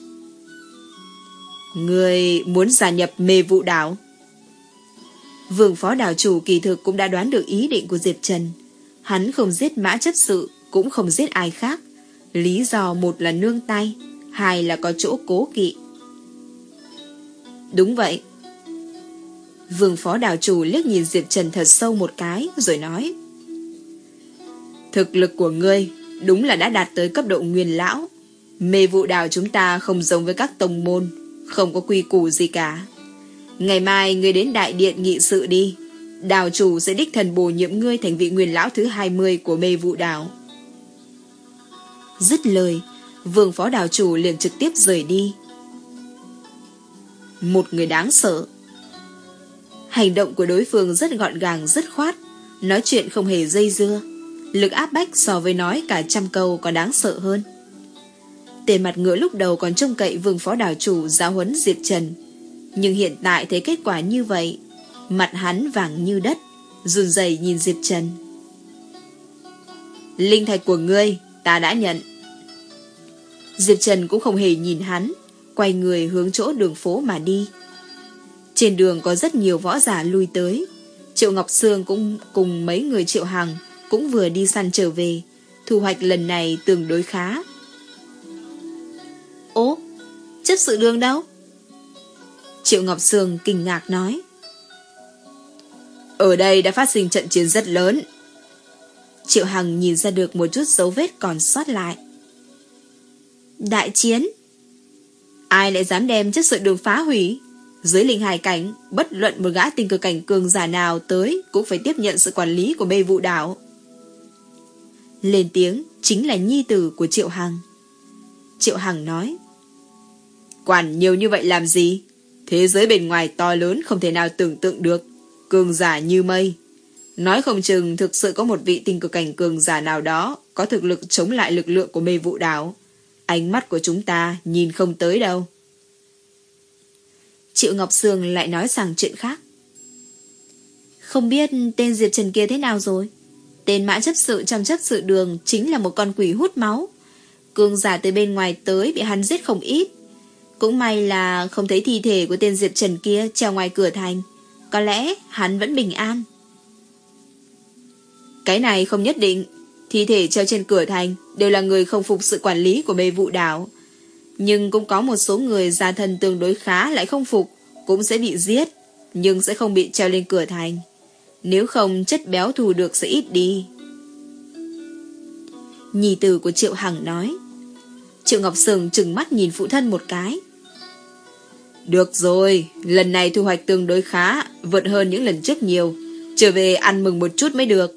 Ngươi muốn gia nhập mê vụ đảo? Vương phó đảo chủ kỳ thực cũng đã đoán được ý định của Diệp Trần. Hắn không giết mã chấp sự, cũng không giết ai khác. Lý do một là nương tay, hai là có chỗ cố kỵ. Đúng vậy. Vương phó đảo chủ liếc nhìn Diệp Trần thật sâu một cái rồi nói. Thực lực của ngươi đúng là đã đạt tới cấp độ nguyên lão. Mê vụ đảo chúng ta không giống với các tông môn, không có quy củ gì cả. Ngày mai ngươi đến đại điện nghị sự đi. Đảo chủ sẽ đích thân bổ nhiệm ngươi thành vị nguyên lão thứ hai mươi của mê vụ đảo. Dứt lời, Vương phó đảo chủ liền trực tiếp rời đi. Một người đáng sợ. Hành động của đối phương rất gọn gàng, dứt khoát, nói chuyện không hề dây dưa. Lực áp bách so với nói cả trăm câu còn đáng sợ hơn. Tên mặt ngựa lúc đầu còn trông cậy Vương phó đảo chủ giáo huấn Diệp Trần, nhưng hiện tại thấy kết quả như vậy, mặt hắn vàng như đất, run rẩy nhìn Diệp Trần. Linh thạch của ngươi ta đã nhận. Diệp Trần cũng không hề nhìn hắn, quay người hướng chỗ đường phố mà đi. Trên đường có rất nhiều võ giả lui tới. Triệu Ngọc Sương cũng cùng mấy người Triệu Hằng cũng vừa đi săn trở về. Thu hoạch lần này tương đối khá. Ố, chấp sự đường đâu? Triệu Ngọc Sương kinh ngạc nói. Ở đây đã phát sinh trận chiến rất lớn. Triệu Hằng nhìn ra được một chút dấu vết còn sót lại. Đại chiến? Ai lại dám đem chất sự đường phá hủy? Dưới linh hải cảnh, bất luận một gã tinh cực cảnh cường giả nào tới cũng phải tiếp nhận sự quản lý của mê vụ đảo. Lên tiếng chính là nhi tử của Triệu Hằng. Triệu Hằng nói. Quản nhiều như vậy làm gì? Thế giới bên ngoài to lớn không thể nào tưởng tượng được. Cường giả như mây. Nói không chừng thực sự có một vị tinh cực cảnh cường giả nào đó có thực lực chống lại lực lượng của mê vụ đảo. Ánh mắt của chúng ta nhìn không tới đâu. Triệu Ngọc Sương lại nói sang chuyện khác. Không biết tên Diệp Trần kia thế nào rồi? Tên mã chấp sự trong chấp sự đường chính là một con quỷ hút máu. Cường giả từ bên ngoài tới bị hắn giết không ít. Cũng may là không thấy thi thể của tên Diệp Trần kia treo ngoài cửa thành. Có lẽ hắn vẫn bình an. Cái này không nhất định. Thi thể treo trên cửa thành đều là người không phục sự quản lý của mê vụ đảo. Nhưng cũng có một số người gia thân tương đối khá lại không phục, cũng sẽ bị giết, nhưng sẽ không bị treo lên cửa thành. Nếu không chất béo thù được sẽ ít đi. Nhi tử của Triệu Hằng nói. Triệu Ngọc Sương trừng mắt nhìn phụ thân một cái. Được rồi, lần này thu hoạch tương đối khá, vượt hơn những lần trước nhiều. Trở về ăn mừng một chút mới được.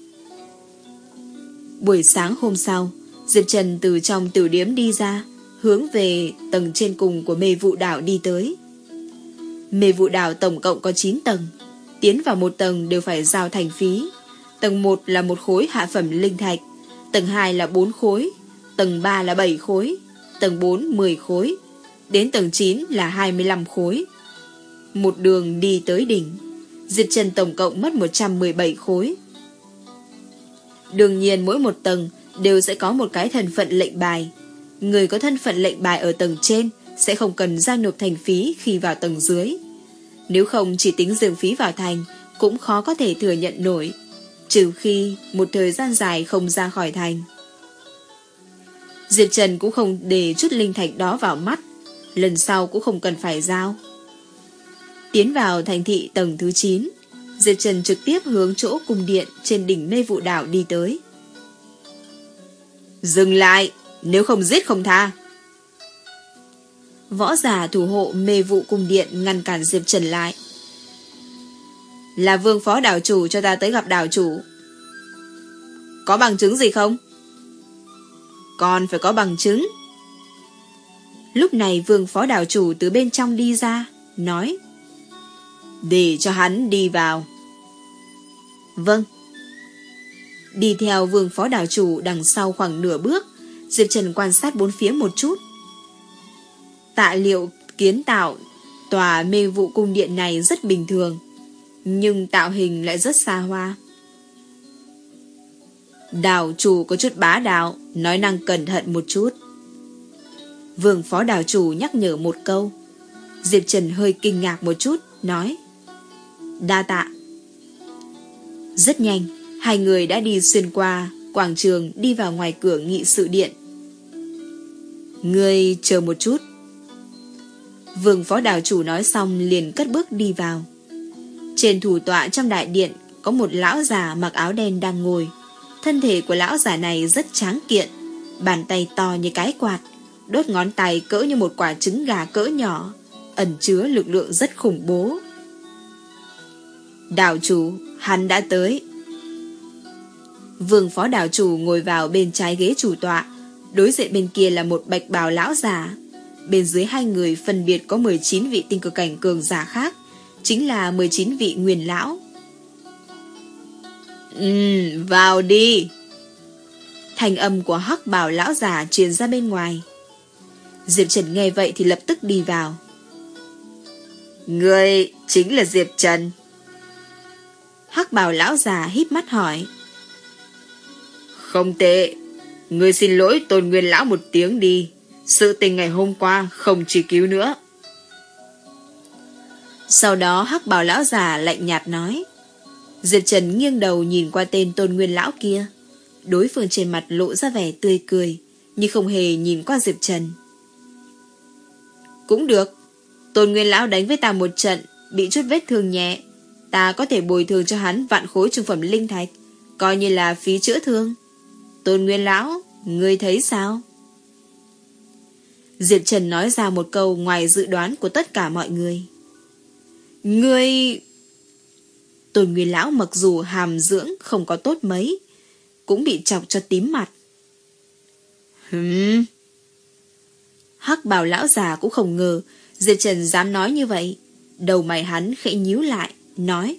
Buổi sáng hôm sau, Diệp Trần từ trong tiểu điếm đi ra, hướng về tầng trên cùng của mê vụ đảo đi tới. Mê vụ đảo tổng cộng có chín tầng. Tiến vào một tầng đều phải giao thành phí. Tầng một là một khối hạ phẩm linh thạch, tầng hai là bốn khối, tầng ba là bảy khối, tầng bốn mười khối, đến tầng chín là hai mươi lăm khối. Một đường đi tới đỉnh, Diệp Trần tổng cộng mất một trăm mười bảy khối. Đương nhiên mỗi một tầng đều sẽ có một cái thân phận lệnh bài. Người có thân phận lệnh bài ở tầng trên sẽ không cần giao nộp thành phí khi vào tầng dưới. Nếu không chỉ tính riêng phí vào thành cũng khó có thể thừa nhận nổi, trừ khi một thời gian dài không ra khỏi thành. Diệp Trần cũng không để chút linh thạch đó vào mắt, lần sau cũng không cần phải giao. Tiến vào thành thị tầng thứ chín, Diệp Trần trực tiếp hướng chỗ cung điện trên đỉnh Mê Vụ Đảo đi tới. Dừng lại, nếu không giết không tha. Võ giả thủ hộ Mê Vụ cung điện ngăn cản Diệp Trần lại. Là vương phó đảo chủ cho ta tới gặp đảo chủ. Có bằng chứng gì không? Còn phải có bằng chứng. Lúc này vương phó đảo chủ từ bên trong đi ra, nói: Để cho hắn đi vào. Vâng. Đi theo vương phó đảo chủ đằng sau khoảng nửa bước, Diệp Trần quan sát bốn phía một chút. Tạ liệu kiến tạo tòa Mê Vụ cung điện này rất bình thường, nhưng tạo hình lại rất xa hoa. Đảo chủ có chút bá đạo, nói năng cẩn thận một chút. Vương phó đảo chủ nhắc nhở một câu. Diệp Trần hơi kinh ngạc một chút, nói: Đa tạ. Rất nhanh, hai người đã đi xuyên qua quảng trường, đi vào ngoài cửa nghị sự điện. Ngươi chờ một chút. Vương phó đảo chủ nói xong liền cất bước đi vào. Trên thủ tọa trong đại điện có một lão già mặc áo đen đang ngồi. Thân thể của lão già này rất tráng kiện, bàn tay to như cái quạt, đốt ngón tay cỡ như một quả trứng gà cỡ nhỏ, ẩn chứa lực lượng rất khủng bố. Đảo chủ, hắn đã tới. Vương phó đảo chủ ngồi vào bên trái ghế chủ tọa, đối diện bên kia là một bạch bào lão già. Bên dưới hai người phân biệt có mười chín vị tinh cực cảnh cường giả khác, chính là mười chín vị nguyên lão. Ừm, vào đi. Thanh âm của hắc bào lão già truyền ra bên ngoài. Diệp Trần nghe vậy thì lập tức đi vào. Ngươi chính là Diệp Trần? Hắc bào lão già híp mắt hỏi. Không tệ. Ngươi xin lỗi Tôn Nguyên lão một tiếng đi. Sự tình ngày hôm qua không truy cứu nữa. Sau đó hắc bào lão già lạnh nhạt nói. Diệp Trần nghiêng đầu nhìn qua tên Tôn Nguyên lão kia. Đối phương trên mặt lộ ra vẻ tươi cười, nhưng không hề nhìn qua Diệp Trần. Cũng được. Tôn Nguyên lão đánh với ta một trận, bị chút vết thương nhẹ, ta có thể bồi thường cho hắn vạn khối trung phẩm linh thạch, coi như là phí chữa thương. Tôn Nguyên lão, ngươi thấy sao? Diệp Trần nói ra một câu ngoài dự đoán của tất cả mọi người. Ngươi... Tôn Nguyên lão mặc dù hàm dưỡng không có tốt mấy, cũng bị chọc cho tím mặt. Hừm. Hắc bào lão già cũng không ngờ Diệp Trần dám nói như vậy. Đầu mày hắn khẽ nhíu lại, nói.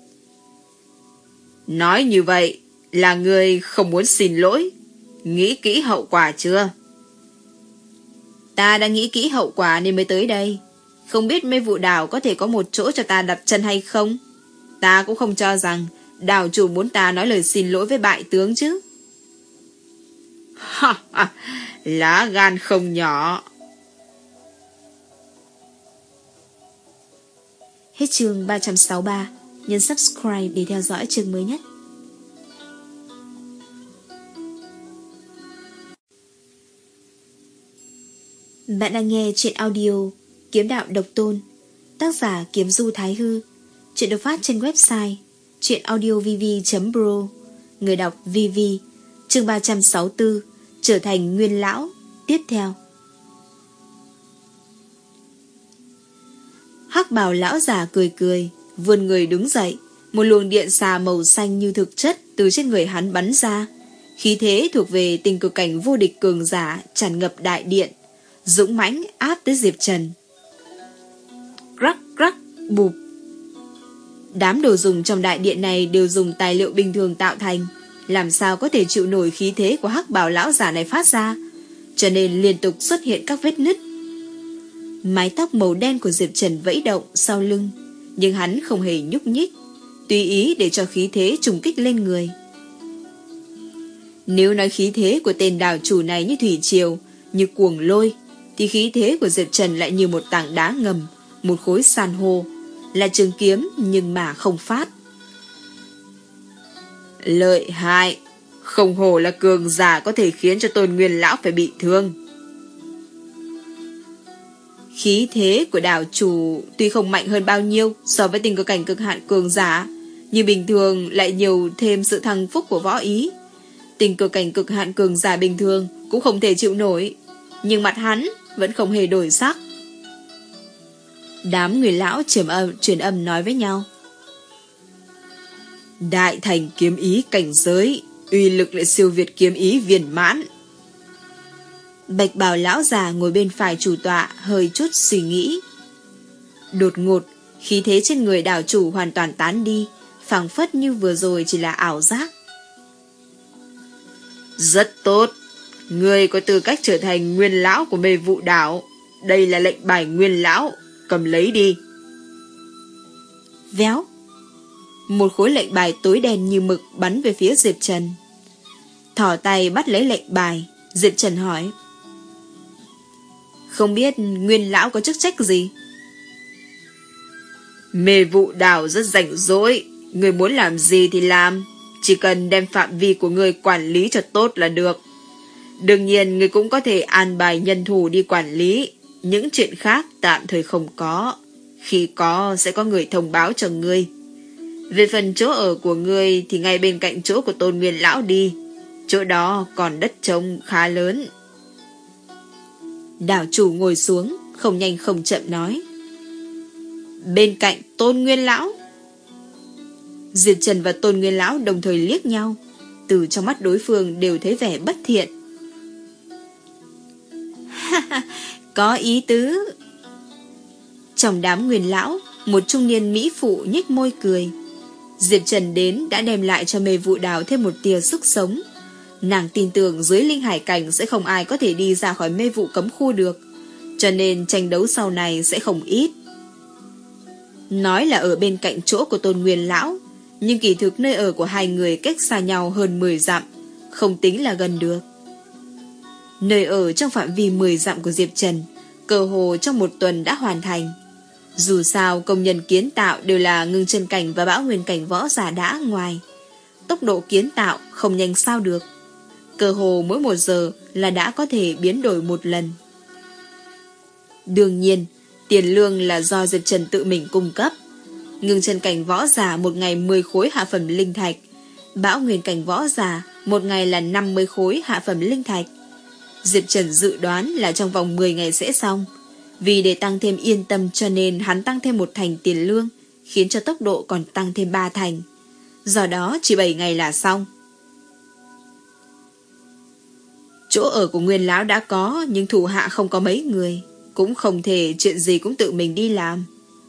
Nói như vậy là ngươi không muốn xin lỗi. Nghĩ kỹ hậu quả chưa? Ta đã nghĩ kỹ hậu quả nên mới tới đây. Không biết Mê Vụ Đảo có thể có một chỗ cho ta đặt chân hay không? Ta cũng không cho rằng đảo chủ muốn ta nói lời xin lỗi với bại tướng chứ. Ha ha, lá gan không nhỏ. Hết chương ba trăm sáu mươi ba. Nhấn subscribe để theo dõi chương mới nhất. Bạn đang nghe truyện audio Kiếm Đạo Độc Tôn, tác giả Kiếm Du Thái Hư. Truyện được phát trên website truyệnaudiovv chấm pro. Người đọc vê vê. Chương ba trăm sáu mươi tư. Trở thành nguyên lão. Tiếp theo. Hắc bào lão già cười cười, vươn người đứng dậy. Một luồng điện xà màu xanh như thực chất từ trên người hắn bắn ra. Khí thế thuộc về tình cực cảnh vô địch cường giả tràn ngập đại điện, dũng mãnh áp tới Diệp Trần. Rắc rắc bụp. Đám đồ dùng trong đại điện này đều dùng tài liệu bình thường tạo thành, làm sao có thể chịu nổi khí thế của hắc bào lão giả này phát ra, cho nên liên tục xuất hiện các vết nứt. Mái tóc màu đen của Diệp Trần vẫy động sau lưng, nhưng hắn không hề nhúc nhích, tùy ý để cho khí thế trùng kích lên người. Nếu nói khí thế của tên đảo chủ này như thủy triều, như cuồng lôi, thì khí thế của Diệp Trần lại như một tảng đá ngầm, một khối san hô, là trường kiếm nhưng mà không phát. Lợi hại, Không hổ là cường giả có thể khiến cho Tôn Nguyên lão phải bị thương. Khí thế của đảo chủ tuy không mạnh hơn bao nhiêu so với tình cơ cảnh cực hạn cường giả, nhưng bình thường lại nhiều thêm sự thăng phúc của võ ý. Tình cơ cảnh cực hạn cường giả bình thường cũng không thể chịu nổi, nhưng mặt hắn vẫn không hề đổi sắc. Đám người lão truyền âm, truyền âm nói với nhau. Đại thành kiếm ý cảnh giới, uy lực lại siêu việt kiếm ý viên mãn. Bạch bào lão già ngồi bên phải chủ tọa hơi chút suy nghĩ. Đột ngột, khí thế trên người đảo chủ hoàn toàn tán đi, phảng phất như vừa rồi chỉ là ảo giác. Rất tốt, ngươi có tư cách trở thành nguyên lão của Mê Vụ đảo. Đây là lệnh bài nguyên lão, cầm lấy đi. Véo, một khối lệnh bài tối đen như mực bắn về phía Diệp Trần. Thỏ tay bắt lấy lệnh bài. Diệp Trần hỏi, không biết nguyên lão có chức trách gì? Mê Vụ đảo rất rảnh rỗi, người muốn làm gì thì làm, chỉ cần đem phạm vi của người quản lý cho tốt là được. Đương nhiên người cũng có thể an bài nhân thủ đi quản lý, những chuyện khác tạm thời không có, khi có sẽ có người thông báo cho ngươi. Về phần chỗ ở của ngươi thì ngay bên cạnh chỗ của Tôn Nguyên lão đi, chỗ đó còn đất trống khá lớn. Đảo chủ ngồi xuống, không nhanh không chậm nói, bên cạnh Tôn Nguyên lão. Diệp Trần và Tôn Nguyên lão đồng thời liếc nhau, từ trong mắt đối phương đều thấy vẻ bất thiện. Có ý tứ. Trong đám Nguyên lão, một trung niên mỹ phụ nhếch môi cười. Diệp Trần đến đã đem lại cho Mê Vụ đảo thêm một tia sức sống. Nàng tin tưởng dưới linh hải cảnh sẽ không ai có thể đi ra khỏi Mê Vụ cấm khu được, cho nên tranh đấu sau này sẽ không ít. Nói là ở bên cạnh chỗ của Tôn Nguyên lão, nhưng kỳ thực nơi ở của hai người cách xa nhau hơn mười dặm, không tính là gần được. Nơi ở trong phạm vi mười dặm của Diệp Trần, cơ hồ trong một tuần đã hoàn thành. Dù sao công nhân kiến tạo đều là ngưng chân cảnh và bão nguyên cảnh võ giả đã ngoài. Tốc độ kiến tạo không nhanh sao được. Cơ hồ mỗi một giờ là đã có thể biến đổi một lần. Đương nhiên, tiền lương là do Diệp Trần tự mình cung cấp. Ngưng chân cảnh võ giả một ngày mười khối hạ phẩm linh thạch, bão nguyên cảnh võ giả một ngày là năm mươi khối hạ phẩm linh thạch. Diệp Trần dự đoán là trong vòng mười ngày sẽ xong. Vì để tăng thêm yên tâm cho nên hắn tăng thêm một thành tiền lương, khiến cho tốc độ còn tăng thêm ba thành. Do đó chỉ bảy ngày là xong. Chỗ ở của Nguyên lão đã có, nhưng thủ hạ không có mấy người, cũng không thể chuyện gì cũng tự mình đi làm.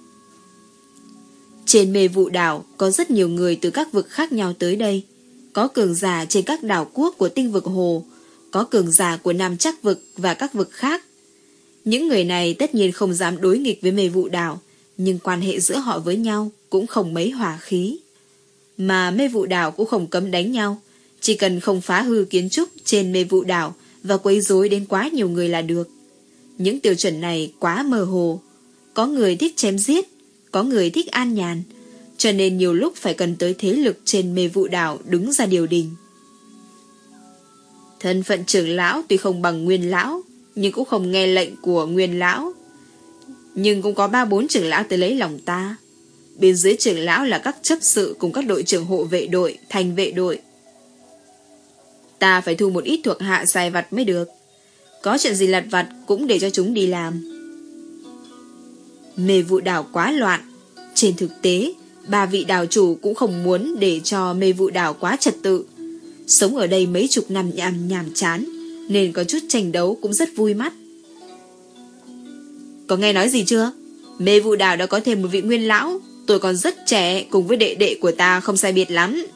Trên Mê Vụ đảo có rất nhiều người từ các vực khác nhau tới đây. Có cường giả trên các đảo quốc của tinh vực hồ, có cường giả của Nam Trắc vực và các vực khác. Những người này tất nhiên không dám đối nghịch với Mê Vụ đảo, nhưng quan hệ giữa họ với nhau cũng không mấy hòa khí. Mà Mê Vụ đảo cũng không cấm đánh nhau, chỉ cần không phá hư kiến trúc trên Mê Vụ đảo và quấy rối đến quá nhiều người là được. Những tiêu chuẩn này quá mơ hồ. Có người thích chém giết, có người thích an nhàn, cho nên nhiều lúc phải cần tới thế lực trên Mê Vụ đảo đứng ra điều đình. Thân phận trưởng lão tuy không bằng Nguyên lão, nhưng cũng không nghe lệnh của Nguyên lão. Nhưng cũng có ba bốn trưởng lão tới lấy lòng ta. Bên dưới trưởng lão là các chấp sự cùng các đội trưởng hộ vệ đội, thành vệ đội. Ta phải thu một ít thuộc hạ sai vặt mới được. Có chuyện gì lặt vặt cũng để cho chúng đi làm. Mê Vụ đảo quá loạn. Trên thực tế, ba vị đảo chủ cũng không muốn để cho Mê Vụ đảo quá trật tự. Sống ở đây mấy chục năm nhàm nhàm chán, nên có chút tranh đấu cũng rất vui mắt. Có nghe nói gì chưa? Mê Vụ đảo đã có thêm một vị Nguyên lão. Tôi còn rất trẻ, cùng với đệ đệ của ta không sai biệt lắm.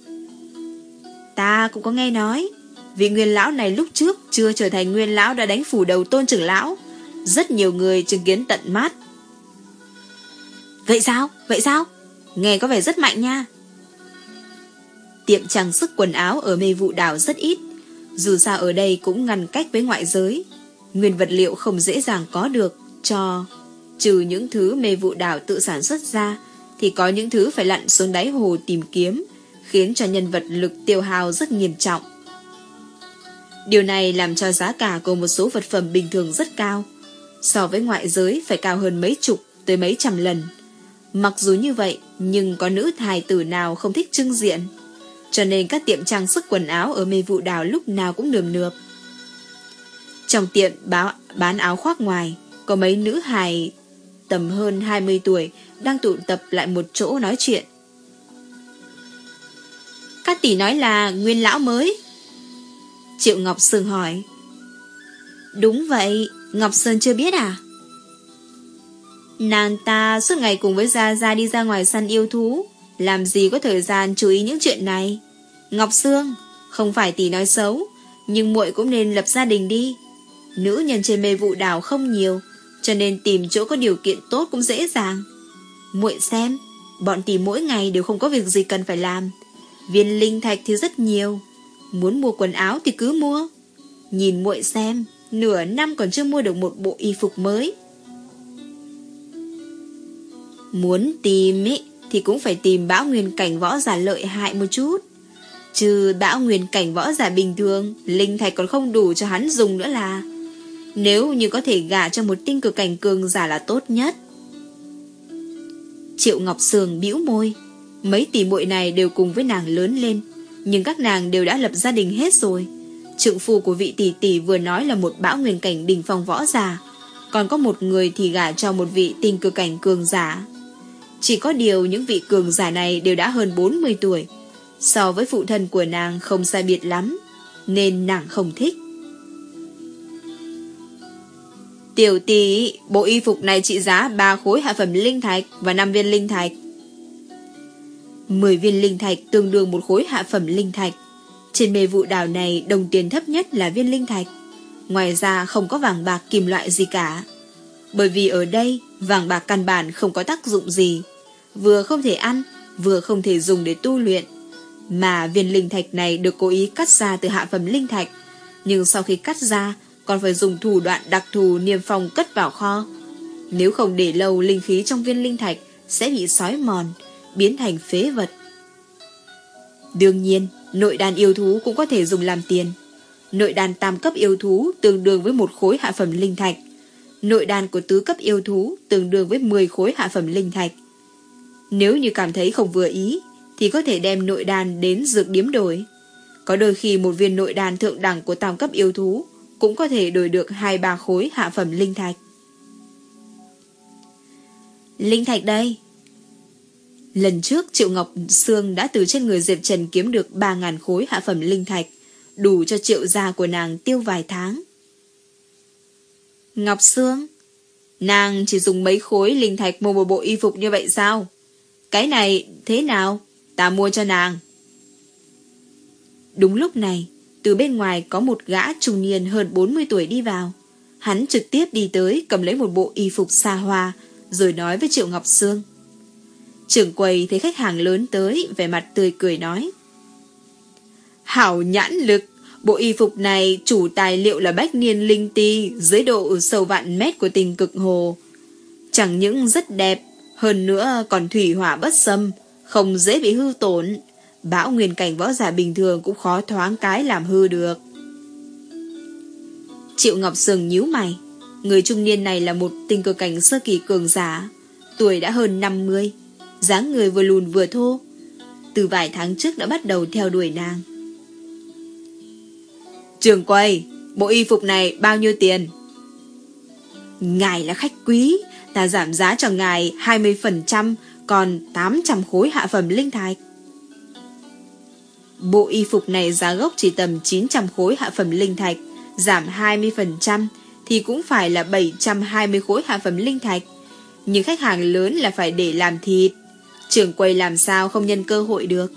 Ta cũng có nghe nói, vị Nguyên lão này lúc trước chưa trở thành Nguyên lão đã đánh phủ đầu Tôn trưởng lão. Rất nhiều người chứng kiến tận mắt. Vậy sao? Vậy sao? Nghe có vẻ rất mạnh nha. Tiệm trang sức quần áo ở Mê Vụ đảo rất ít. Dù sao ở đây cũng ngăn cách với ngoại giới, nguyên vật liệu không dễ dàng có được. Cho trừ những thứ Mê Vụ đảo tự sản xuất ra, thì có những thứ phải lặn xuống đáy hồ tìm kiếm, khiến cho nhân vật lực tiêu hao rất nghiêm trọng. Điều này làm cho giá cả của một số vật phẩm bình thường rất cao, so với ngoại giới phải cao hơn mấy chục tới mấy trăm lần. Mặc dù như vậy, nhưng có nữ hài tử nào không thích trưng diện, cho nên các tiệm trang sức quần áo ở Mê Vụ Đảo lúc nào cũng nườm nượp. Trong tiệm báo, bán áo khoác ngoài, có mấy nữ hài tầm hơn hai mươi tuổi đang tụ tập lại một chỗ nói chuyện. Các tỷ nói là Nguyên lão mới. Triệu Ngọc Sương hỏi. Đúng vậy, Ngọc Sơn chưa biết à? Nàng ta suốt ngày cùng với Gia Gia đi ra ngoài săn yêu thú, làm gì có thời gian chú ý những chuyện này. Ngọc Sương, không phải tỷ nói xấu, nhưng muội cũng nên lập gia đình đi. Nữ nhân trên Mê Vụ Đảo không nhiều, cho nên tìm chỗ có điều kiện tốt cũng dễ dàng. Muội xem, bọn tỷ mỗi ngày đều không có việc gì cần phải làm. Viên linh thạch thì rất nhiều, muốn mua quần áo thì cứ mua. Nhìn muội xem, nửa năm còn chưa mua được một bộ y phục mới. Muốn tìm ý, thì cũng phải tìm bão nguyên cảnh võ giả lợi hại một chút. Trừ bão nguyên cảnh võ giả bình thường, linh thạch còn không đủ cho hắn dùng nữa là. Nếu như có thể gả cho một tinh cực cảnh cường giả là tốt nhất. Triệu Ngọc Sương bĩu môi. Mấy tỷ muội này đều cùng với nàng lớn lên, nhưng các nàng đều đã lập gia đình hết rồi. Trượng phu của vị tỷ tỷ vừa nói là một bão nguyên cảnh đỉnh phong võ giả, còn có một người thì gả cho một vị tinh cực cảnh cường giả. Chỉ có điều những vị cường giả này đều đã hơn bốn mươi tuổi, so với phụ thân của nàng không sai biệt lắm, nên nàng không thích. Tiểu tỷ, bộ y phục này trị giá ba khối hạ phẩm linh thạch và năm viên linh thạch. mười viên linh thạch tương đương một khối hạ phẩm linh thạch. Trên Mê Vụ Đảo này đồng tiền thấp nhất là viên linh thạch. Ngoài ra không có vàng bạc kim loại gì cả. Bởi vì ở đây vàng bạc căn bản không có tác dụng gì, vừa không thể ăn, vừa không thể dùng để tu luyện. Mà viên linh thạch này được cố ý cắt ra từ hạ phẩm linh thạch, nhưng sau khi cắt ra còn phải dùng thủ đoạn đặc thù niêm phong cất vào kho. Nếu không để lâu, linh khí trong viên linh thạch sẽ bị xói mòn, biến thành phế vật. Đương nhiên, nội đan yêu thú cũng có thể dùng làm tiền. Nội đan tam cấp yêu thú tương đương với một khối hạ phẩm linh thạch. Nội đan của tứ cấp yêu thú tương đương với mười khối hạ phẩm linh thạch. Nếu như cảm thấy không vừa ý, thì có thể đem nội đan đến dược điếm đổi. Có đôi khi một viên nội đan thượng đẳng của tam cấp yêu thú cũng có thể đổi được hai ba khối hạ phẩm linh thạch. Linh thạch đây. Lần trước Triệu Ngọc Sương đã từ trên người Diệp Trần kiếm được ba ngàn khối hạ phẩm linh thạch, đủ cho Triệu gia của nàng tiêu vài tháng. Ngọc Sương, nàng chỉ dùng mấy khối linh thạch mua một bộ y phục như vậy sao? Cái này thế nào? Ta mua cho nàng. Đúng lúc này, từ bên ngoài có một gã trung niên hơn bốn mươi tuổi đi vào. Hắn trực tiếp đi tới cầm lấy một bộ y phục xa hoa, rồi nói với Triệu Ngọc Sương. Trưởng quầy thấy khách hàng lớn tới, vẻ mặt tươi cười nói. Hảo nhãn lực, bộ y phục này chủ tài liệu là bách niên linh ti dưới độ sâu vạn mét của tình cực hồ. Chẳng những rất đẹp, hơn nữa còn thủy hỏa bất xâm, không dễ bị hư tổn. Bão nguyên cảnh võ giả bình thường cũng khó thoáng cái làm hư được. Triệu Ngọc Sương nhíu mày. Người trung niên này là một tinh cực cảnh sơ kỳ cường giả, tuổi đã hơn năm mươi, dáng người vừa lùn vừa thô. Từ vài tháng trước đã bắt đầu theo đuổi nàng. Trưởng quầy, bộ y phục này bao nhiêu tiền? Ngài là khách quý, ta giảm giá cho ngài hai mươi phần trăm, còn tám trăm khối hạ phẩm linh thạch. Bộ y phục này giá gốc chỉ tầm chín trăm khối hạ phẩm linh thạch, giảm hai mươi phần trăm thì cũng phải là bảy trăm hai mươi khối hạ phẩm linh thạch. Nhưng khách hàng lớn là phải để làm thịt, trưởng quầy làm sao không nhân cơ hội được.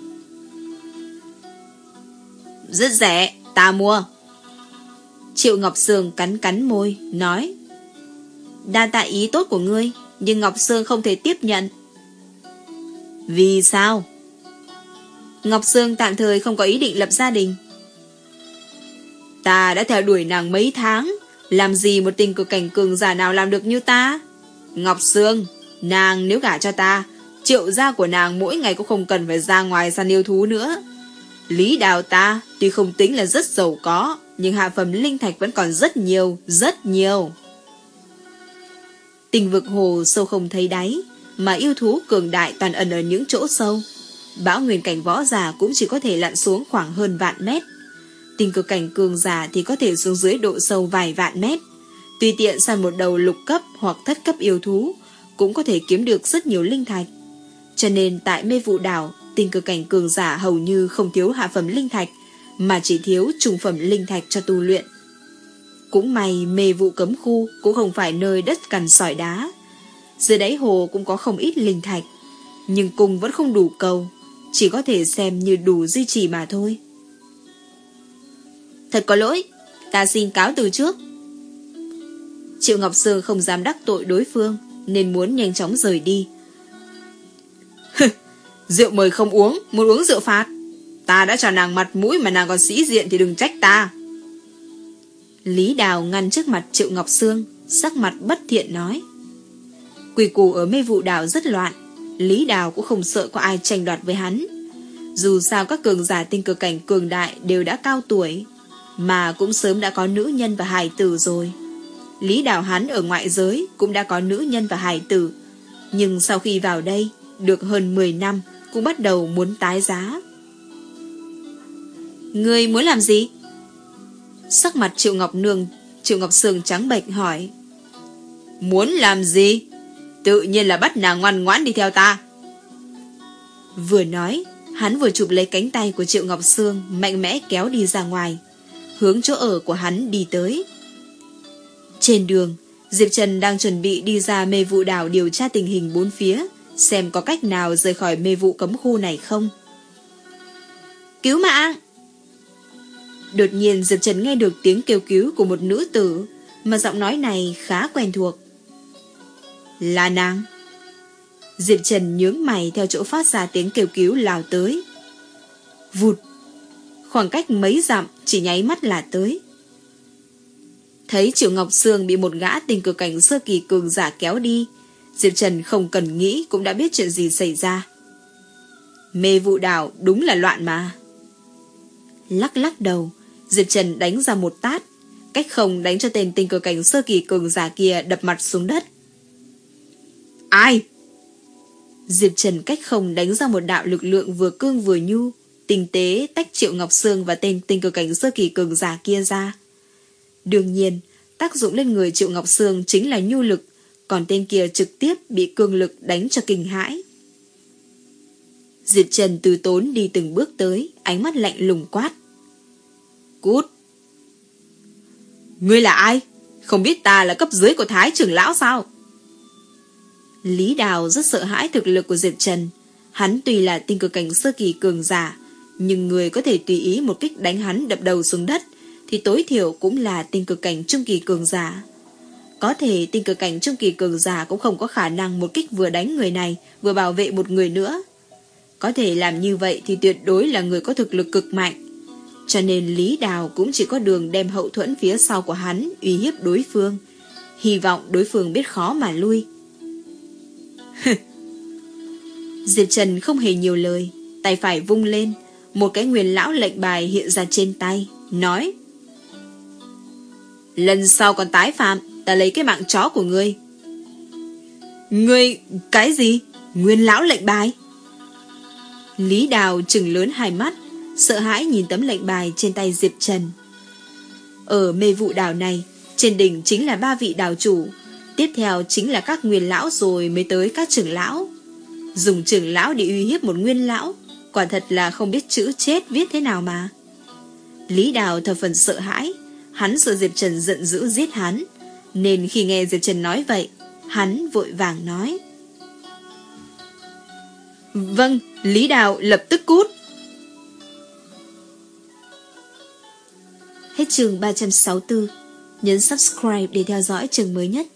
Rất rẻ, ta mua. Triệu Ngọc Sương cắn cắn môi, nói. Đa tạ ý tốt của ngươi, nhưng Ngọc Sương không thể tiếp nhận. Vì sao? Ngọc Sương tạm thời không có ý định lập gia đình. Ta đã theo đuổi nàng mấy tháng, làm gì một tình cực cảnh cường giả nào làm được như ta? Ngọc Sương, nàng nếu gả cho ta, Triệu gia của nàng mỗi ngày cũng không cần phải ra ngoài săn yêu thú nữa. Lý Đào ta tuy không tính là rất giàu có, nhưng hạ phẩm linh thạch vẫn còn rất nhiều, rất nhiều. Tình vực hồ sâu không thấy đáy, mà yêu thú cường đại toàn ẩn ở những chỗ sâu. Bão nguyên cảnh võ giả cũng chỉ có thể lặn xuống khoảng hơn vạn mét. Tình cực cảnh cường giả thì có thể xuống dưới độ sâu vài vạn mét. Tùy tiện săn một đầu lục cấp hoặc thất cấp yêu thú cũng có thể kiếm được rất nhiều linh thạch. Cho nên tại mê vụ đảo, tình cực cảnh cường giả hầu như không thiếu hạ phẩm linh thạch, mà chỉ thiếu trung phẩm linh thạch cho tu luyện. Cũng may mê vụ cấm khu cũng không phải nơi đất cằn sỏi đá. Dưới đáy hồ cũng có không ít linh thạch, nhưng cùng vẫn không đủ cầu, chỉ có thể xem như đủ duy trì mà thôi. Thật có lỗi, ta xin cáo từ trước. Triệu Ngọc Sương không dám đắc tội đối phương, nên muốn nhanh chóng rời đi. Rượu mời không uống, muốn uống rượu phạt. Ta đã cho nàng mặt mũi mà nàng còn sĩ diện thì đừng trách ta. Lý Đào ngăn trước mặt Triệu Ngọc Sương, sắc mặt bất thiện nói. Quỷ củ ở mê vụ đảo rất loạn, Lý Đào cũng không sợ có ai tranh đoạt với hắn. Dù sao các cường giả tinh cực cảnh cường đại đều đã cao tuổi, mà cũng sớm đã có nữ nhân và hài tử rồi. Lý Đào hắn ở ngoại giới cũng đã có nữ nhân và hài tử, nhưng sau khi vào đây được hơn mười năm cũng bắt đầu muốn tái giá. Ngươi muốn làm gì? Sắc mặt Triệu Ngọc Nương Triệu Ngọc Sương trắng bệch hỏi. Muốn làm gì? Tự nhiên là bắt nàng ngoan ngoãn đi theo ta. Vừa nói, hắn vừa chụp lấy cánh tay của Triệu Ngọc Sương, mạnh mẽ kéo đi ra ngoài, hướng chỗ ở của hắn đi tới. Trên đường, Diệp Trần đang chuẩn bị đi ra mê vụ đảo điều tra tình hình bốn phía, xem có cách nào rời khỏi mê vụ cấm khu này không. Cứu mạng! Đột nhiên Diệp Trần nghe được tiếng kêu cứu của một nữ tử, mà giọng nói này khá quen thuộc. Là nàng. Diệp Trần nhướng mày theo chỗ phát ra tiếng kêu cứu lao tới. Vụt! Khoảng cách mấy dặm chỉ nháy mắt là tới. Thấy Triệu Ngọc Sương bị một gã tình cực cảnh sơ kỳ cường giả kéo đi, Diệp Trần không cần nghĩ cũng đã biết chuyện gì xảy ra. Mê vụ đảo đúng là loạn mà. Lắc lắc đầu, Diệp Trần đánh ra một tát, cách không đánh cho tên tình cực cảnh sơ kỳ cường giả kia đập mặt xuống đất. Ai? Diệp Trần cách không đánh ra một đạo lực lượng vừa cương vừa nhu, tinh tế tách Triệu Ngọc Sương và tên tinh cực cảnh sơ kỳ cường giả kia ra. Đương nhiên, tác dụng lên người Triệu Ngọc Sương chính là nhu lực, còn tên kia trực tiếp bị cương lực đánh cho kinh hãi. Diệp Trần từ tốn đi từng bước tới, ánh mắt lạnh lùng quát. Cút! Ngươi là ai? Không biết ta là cấp dưới của Thái trưởng lão sao? Lý Đào rất sợ hãi thực lực của Diệp Trần. Hắn tuy là tinh cực cảnh sơ kỳ cường giả, nhưng người có thể tùy ý một kích đánh hắn đập đầu xuống đất thì tối thiểu cũng là tinh cực cảnh trung kỳ cường giả. Có thể tinh cực cảnh trung kỳ cường giả cũng không có khả năng một kích vừa đánh người này vừa bảo vệ một người nữa. Có thể làm như vậy thì tuyệt đối là người có thực lực cực mạnh. Cho nên Lý Đào cũng chỉ có đường đem hậu thuẫn phía sau của hắn uy hiếp đối phương, hy vọng đối phương biết khó mà lui. Diệp Trần không hề nhiều lời, tay phải vung lên, một cái nguyên lão lệnh bài hiện ra trên tay, nói: lần sau còn tái phạm, ta lấy cái mạng chó của ngươi. Ngươi, cái gì? Nguyên lão lệnh bài? Lý Đào trừng lớn hai mắt, sợ hãi nhìn tấm lệnh bài trên tay Diệp Trần. Ở mê vụ đảo này, trên đỉnh chính là ba vị đảo chủ, tiếp theo chính là các nguyên lão rồi mới tới các trưởng lão. Dùng trưởng lão để uy hiếp một nguyên lão, quả thật là không biết chữ chết viết thế nào mà. Lý Đào thập phần sợ hãi, hắn sợ Diệp Trần giận dữ giết hắn, nên khi nghe Diệp Trần nói vậy, hắn vội vàng nói: vâng, Lý Đào lập tức cút. Hết chương ba trăm sáu mươi tư. Nhấn subscribe để theo dõi chương mới nhất.